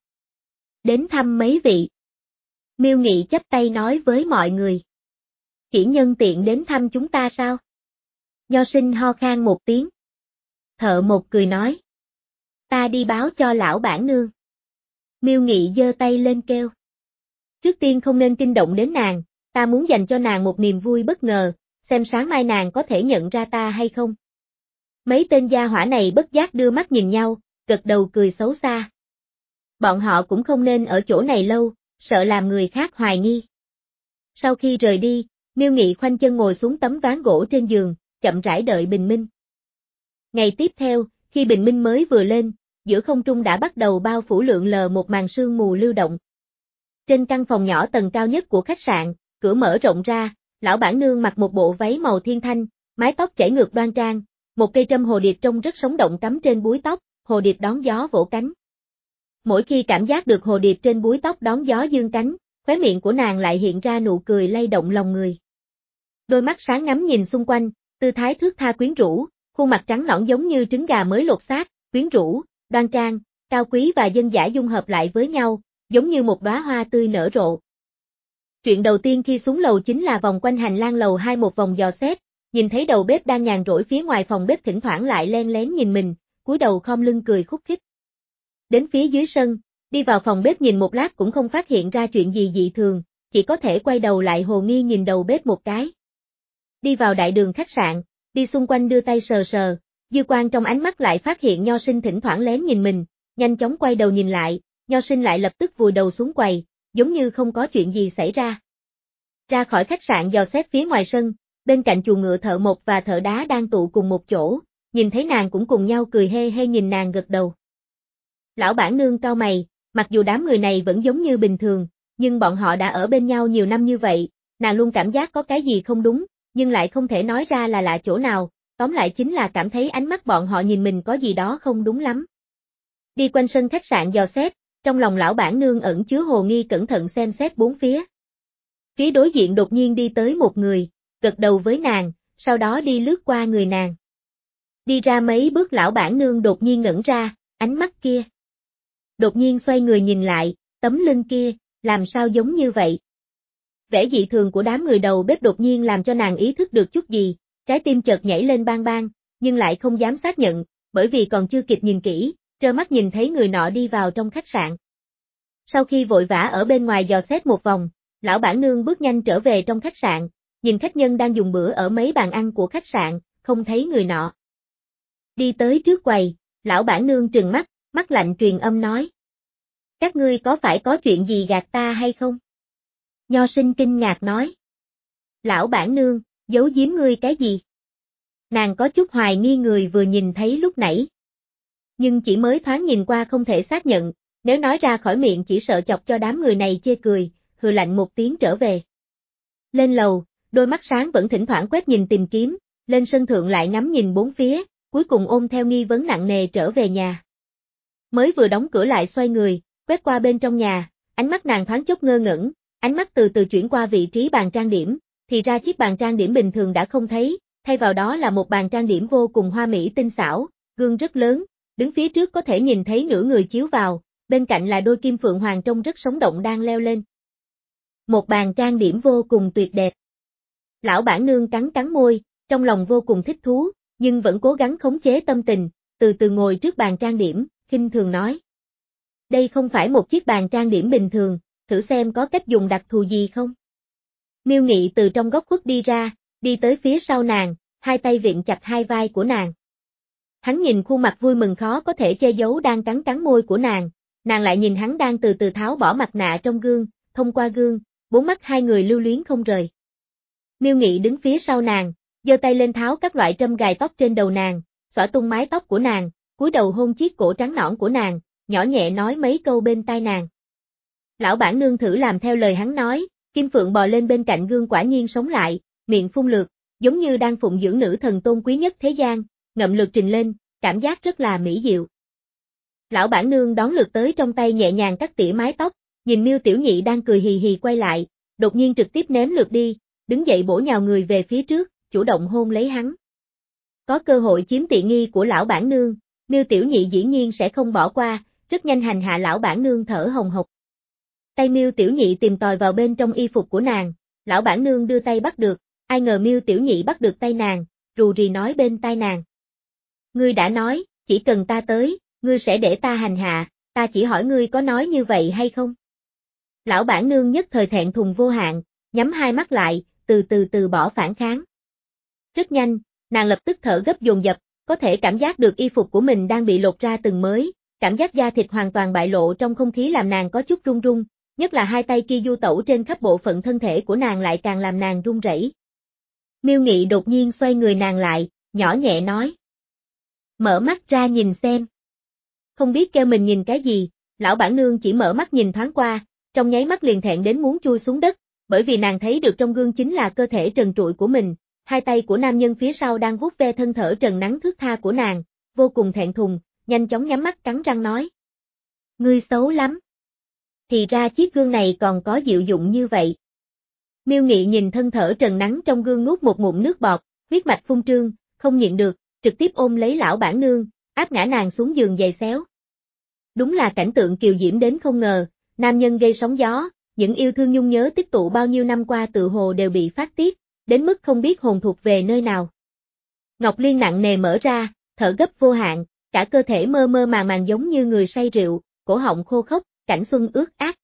Đến thăm mấy vị. Miêu Nghị chắp tay nói với mọi người. Chỉ nhân tiện đến thăm chúng ta sao? Nho Sinh ho khan một tiếng. Thợ mộc cười nói. Ta đi báo cho lão bản nương. Miêu Nghị giơ tay lên kêu. Trước tiên không nên kinh động đến nàng, ta muốn dành cho nàng một niềm vui bất ngờ, xem sáng mai nàng có thể nhận ra ta hay không. Mấy tên gia hỏa này bất giác đưa mắt nhìn nhau, gật đầu cười xấu xa. Bọn họ cũng không nên ở chỗ này lâu, sợ làm người khác hoài nghi. Sau khi rời đi, Miêu Nghị khoanh chân ngồi xuống tấm ván gỗ trên giường, chậm rãi đợi bình minh. Ngày tiếp theo, khi bình minh mới vừa lên, giữa không trung đã bắt đầu bao phủ lượn lờ một màn sương mù lưu động. Trên căn phòng nhỏ tầng cao nhất của khách sạn, cửa mở rộng ra, lão bản nương mặc một bộ váy màu thiên thanh, mái tóc chảy ngược đoan trang, một cây trâm hồ điệp trông rất sống động cắm trên búi tóc, hồ điệp đón gió vỗ cánh. Mỗi khi cảm giác được hồ điệp trên búi tóc đón gió dương cánh, khóe miệng của nàng lại hiện ra nụ cười lay động lòng người. Đôi mắt sáng ngắm nhìn xung quanh, tư thái thướt tha quyến rũ, khuôn mặt trắng nõn giống như trứng gà mới lột xác, quyến rũ, đoan trang, cao quý và dân dã dung hợp lại với nhau, giống như một đóa hoa tươi nở rộ. Chuyện đầu tiên khi xuống lầu chính là vòng quanh hành lang lầu hai một vòng dò xét, nhìn thấy đầu bếp đang nhàn rỗi phía ngoài phòng bếp thỉnh thoảng lại len lén nhìn mình, cúi đầu khom lưng cười khúc khích. Đến phía dưới sân, đi vào phòng bếp nhìn một lát cũng không phát hiện ra chuyện gì dị thường, chỉ có thể quay đầu lại hồ nghi nhìn đầu bếp một cái. đi vào đại đường khách sạn, đi xung quanh đưa tay sờ sờ, dư quang trong ánh mắt lại phát hiện Nho Sinh thỉnh thoảng lén nhìn mình, nhanh chóng quay đầu nhìn lại, Nho Sinh lại lập tức vùi đầu xuống quầy, giống như không có chuyện gì xảy ra. Ra khỏi khách sạn dò xét phía ngoài sân, bên cạnh chuồng ngựa thợ mộc và thợ đá đang tụ cùng một chỗ, nhìn thấy nàng cũng cùng nhau cười hê hê nhìn nàng gật đầu. Lão bản nương cau mày, mặc dù đám người này vẫn giống như bình thường, nhưng bọn họ đã ở bên nhau nhiều năm như vậy, nàng luôn cảm giác có cái gì không đúng, nhưng lại không thể nói ra là lạ chỗ nào, tóm lại chính là cảm thấy ánh mắt bọn họ nhìn mình có gì đó không đúng lắm. Đi quanh sân khách sạn dò xét, trong lòng lão bản nương ẩn chứa hồ nghi cẩn thận xem xét bốn phía. Phía đối diện đột nhiên đi tới một người, gật đầu với nàng, sau đó đi lướt qua người nàng. Đi ra mấy bước lão bản nương đột nhiên ngẩn ra, ánh mắt kia. Đột nhiên xoay người nhìn lại, tấm lưng kia, làm sao giống như vậy? Vẻ dị thường của đám người đầu bếp đột nhiên làm cho nàng ý thức được chút gì, trái tim chợt nhảy lên bang bang, nhưng lại không dám xác nhận, bởi vì còn chưa kịp nhìn kỹ, trơ mắt nhìn thấy người nọ đi vào trong khách sạn. Sau khi vội vã ở bên ngoài dò xét một vòng, lão bản nương bước nhanh trở về trong khách sạn, nhìn khách nhân đang dùng bữa ở mấy bàn ăn của khách sạn, không thấy người nọ. Đi tới trước quầy, lão bản nương trừng mắt, mắt lạnh truyền âm nói. Các ngươi có phải có chuyện gì gạt ta hay không? Nho Sinh kinh ngạc nói. Lão bản nương, giấu giếm ngươi cái gì? Nàng có chút hoài nghi người vừa nhìn thấy lúc nãy. Nhưng chỉ mới thoáng nhìn qua không thể xác nhận, nếu nói ra khỏi miệng chỉ sợ chọc cho đám người này chê cười, hừ lạnh một tiếng trở về. Lên lầu, đôi mắt sáng vẫn thỉnh thoảng quét nhìn tìm kiếm, lên sân thượng lại ngắm nhìn bốn phía, cuối cùng ôm theo nghi vấn nặng nề trở về nhà. Mới vừa đóng cửa lại xoay người, quét qua bên trong nhà, ánh mắt nàng thoáng chốc ngơ ngẩn, ánh mắt từ từ chuyển qua vị trí bàn trang điểm, thì ra chiếc bàn trang điểm bình thường đã không thấy, thay vào đó là một bàn trang điểm vô cùng hoa mỹ tinh xảo, gương rất lớn, đứng phía trước có thể nhìn thấy nửa người chiếu vào, bên cạnh là đôi kim phượng hoàng trông rất sống động đang leo lên. Một bàn trang điểm vô cùng tuyệt đẹp. Lão bản nương cắn cắn môi, trong lòng vô cùng thích thú, nhưng vẫn cố gắng khống chế tâm tình, từ từ ngồi trước bàn trang điểm, khinh thường nói. Đây không phải một chiếc bàn trang điểm bình thường, thử xem có cách dùng đặc thù gì không? Miêu Nghị từ trong góc khuất đi ra, đi tới phía sau nàng, hai tay vịn chặt hai vai của nàng. Hắn nhìn khuôn mặt vui mừng khó có thể che giấu đang cắn cắn môi của nàng, nàng lại nhìn hắn đang từ từ tháo bỏ mặt nạ trong gương, thông qua gương, bốn mắt hai người lưu luyến không rời. Miêu Nghị đứng phía sau nàng, giơ tay lên tháo các loại trâm gài tóc trên đầu nàng, xõa tung mái tóc của nàng, cúi đầu hôn chiếc cổ trắng nõn của nàng, nhỏ nhẹ nói mấy câu bên tai nàng. Lão bản nương thử làm theo lời hắn nói, Kim Phượng bò lên bên cạnh gương quả nhiên sống lại, miệng phun lượt, giống như đang phụng dưỡng nữ thần tôn quý nhất thế gian, ngậm lượt trình lên, cảm giác rất là mỹ diệu. Lão bản nương đón lượt tới trong tay nhẹ nhàng cắt tỉa mái tóc, nhìn Miêu Tiểu Nhị đang cười hì hì quay lại, đột nhiên trực tiếp ném lượt đi, đứng dậy bổ nhào người về phía trước, chủ động hôn lấy hắn. Có cơ hội chiếm tiện nghi của lão bản nương, Miêu Tiểu Nhị dĩ nhiên sẽ không bỏ qua, rất nhanh hành hạ lão bản nương thở hồng hộc. Tay Miêu Tiểu Nhị tìm tòi vào bên trong y phục của nàng, lão bản nương đưa tay bắt được, ai ngờ Miêu Tiểu Nhị bắt được tay nàng, rù rì nói bên tai nàng. Ngươi đã nói, chỉ cần ta tới, ngươi sẽ để ta hành hạ, ta chỉ hỏi ngươi có nói như vậy hay không? Lão bản nương nhất thời thẹn thùng vô hạn, nhắm hai mắt lại, từ từ từ bỏ phản kháng. Rất nhanh, nàng lập tức thở gấp dồn dập, có thể cảm giác được y phục của mình đang bị lột ra từng mới, cảm giác da thịt hoàn toàn bại lộ trong không khí làm nàng có chút run run, nhất là hai tay kia du tẩu trên khắp bộ phận thân thể của nàng lại càng làm nàng run rẩy. Miêu Nghị đột nhiên xoay người nàng lại, nhỏ nhẹ nói. Mở mắt ra nhìn xem. Không biết kêu mình nhìn cái gì, lão bản nương chỉ mở mắt nhìn thoáng qua, trong nháy mắt liền thẹn đến muốn chui xuống đất, bởi vì nàng thấy được trong gương chính là cơ thể trần trụi của mình, hai tay của nam nhân phía sau đang vuốt ve thân thở trần nắng thướt tha của nàng, vô cùng thẹn thùng, nhanh chóng nhắm mắt cắn răng nói. Ngươi xấu lắm. Thì ra chiếc gương này còn có diệu dụng như vậy. Miêu Nghị nhìn thân thở trần nắng trong gương nuốt một ngụm nước bọt, huyết mạch phun trương, không nhịn được, trực tiếp ôm lấy lão bản nương, áp ngã nàng xuống giường giày xéo. Đúng là cảnh tượng kiều diễm đến không ngờ, nam nhân gây sóng gió, những yêu thương nhung nhớ tích tụ bao nhiêu năm qua tự hồ đều bị phát tiết, đến mức không biết hồn thuộc về nơi nào. Ngọc Liên nặng nề mở ra, thở gấp vô hạn, cả cơ thể mơ mơ màng màng giống như người say rượu, cổ họng khô khốc, cảnh xuân ướt át.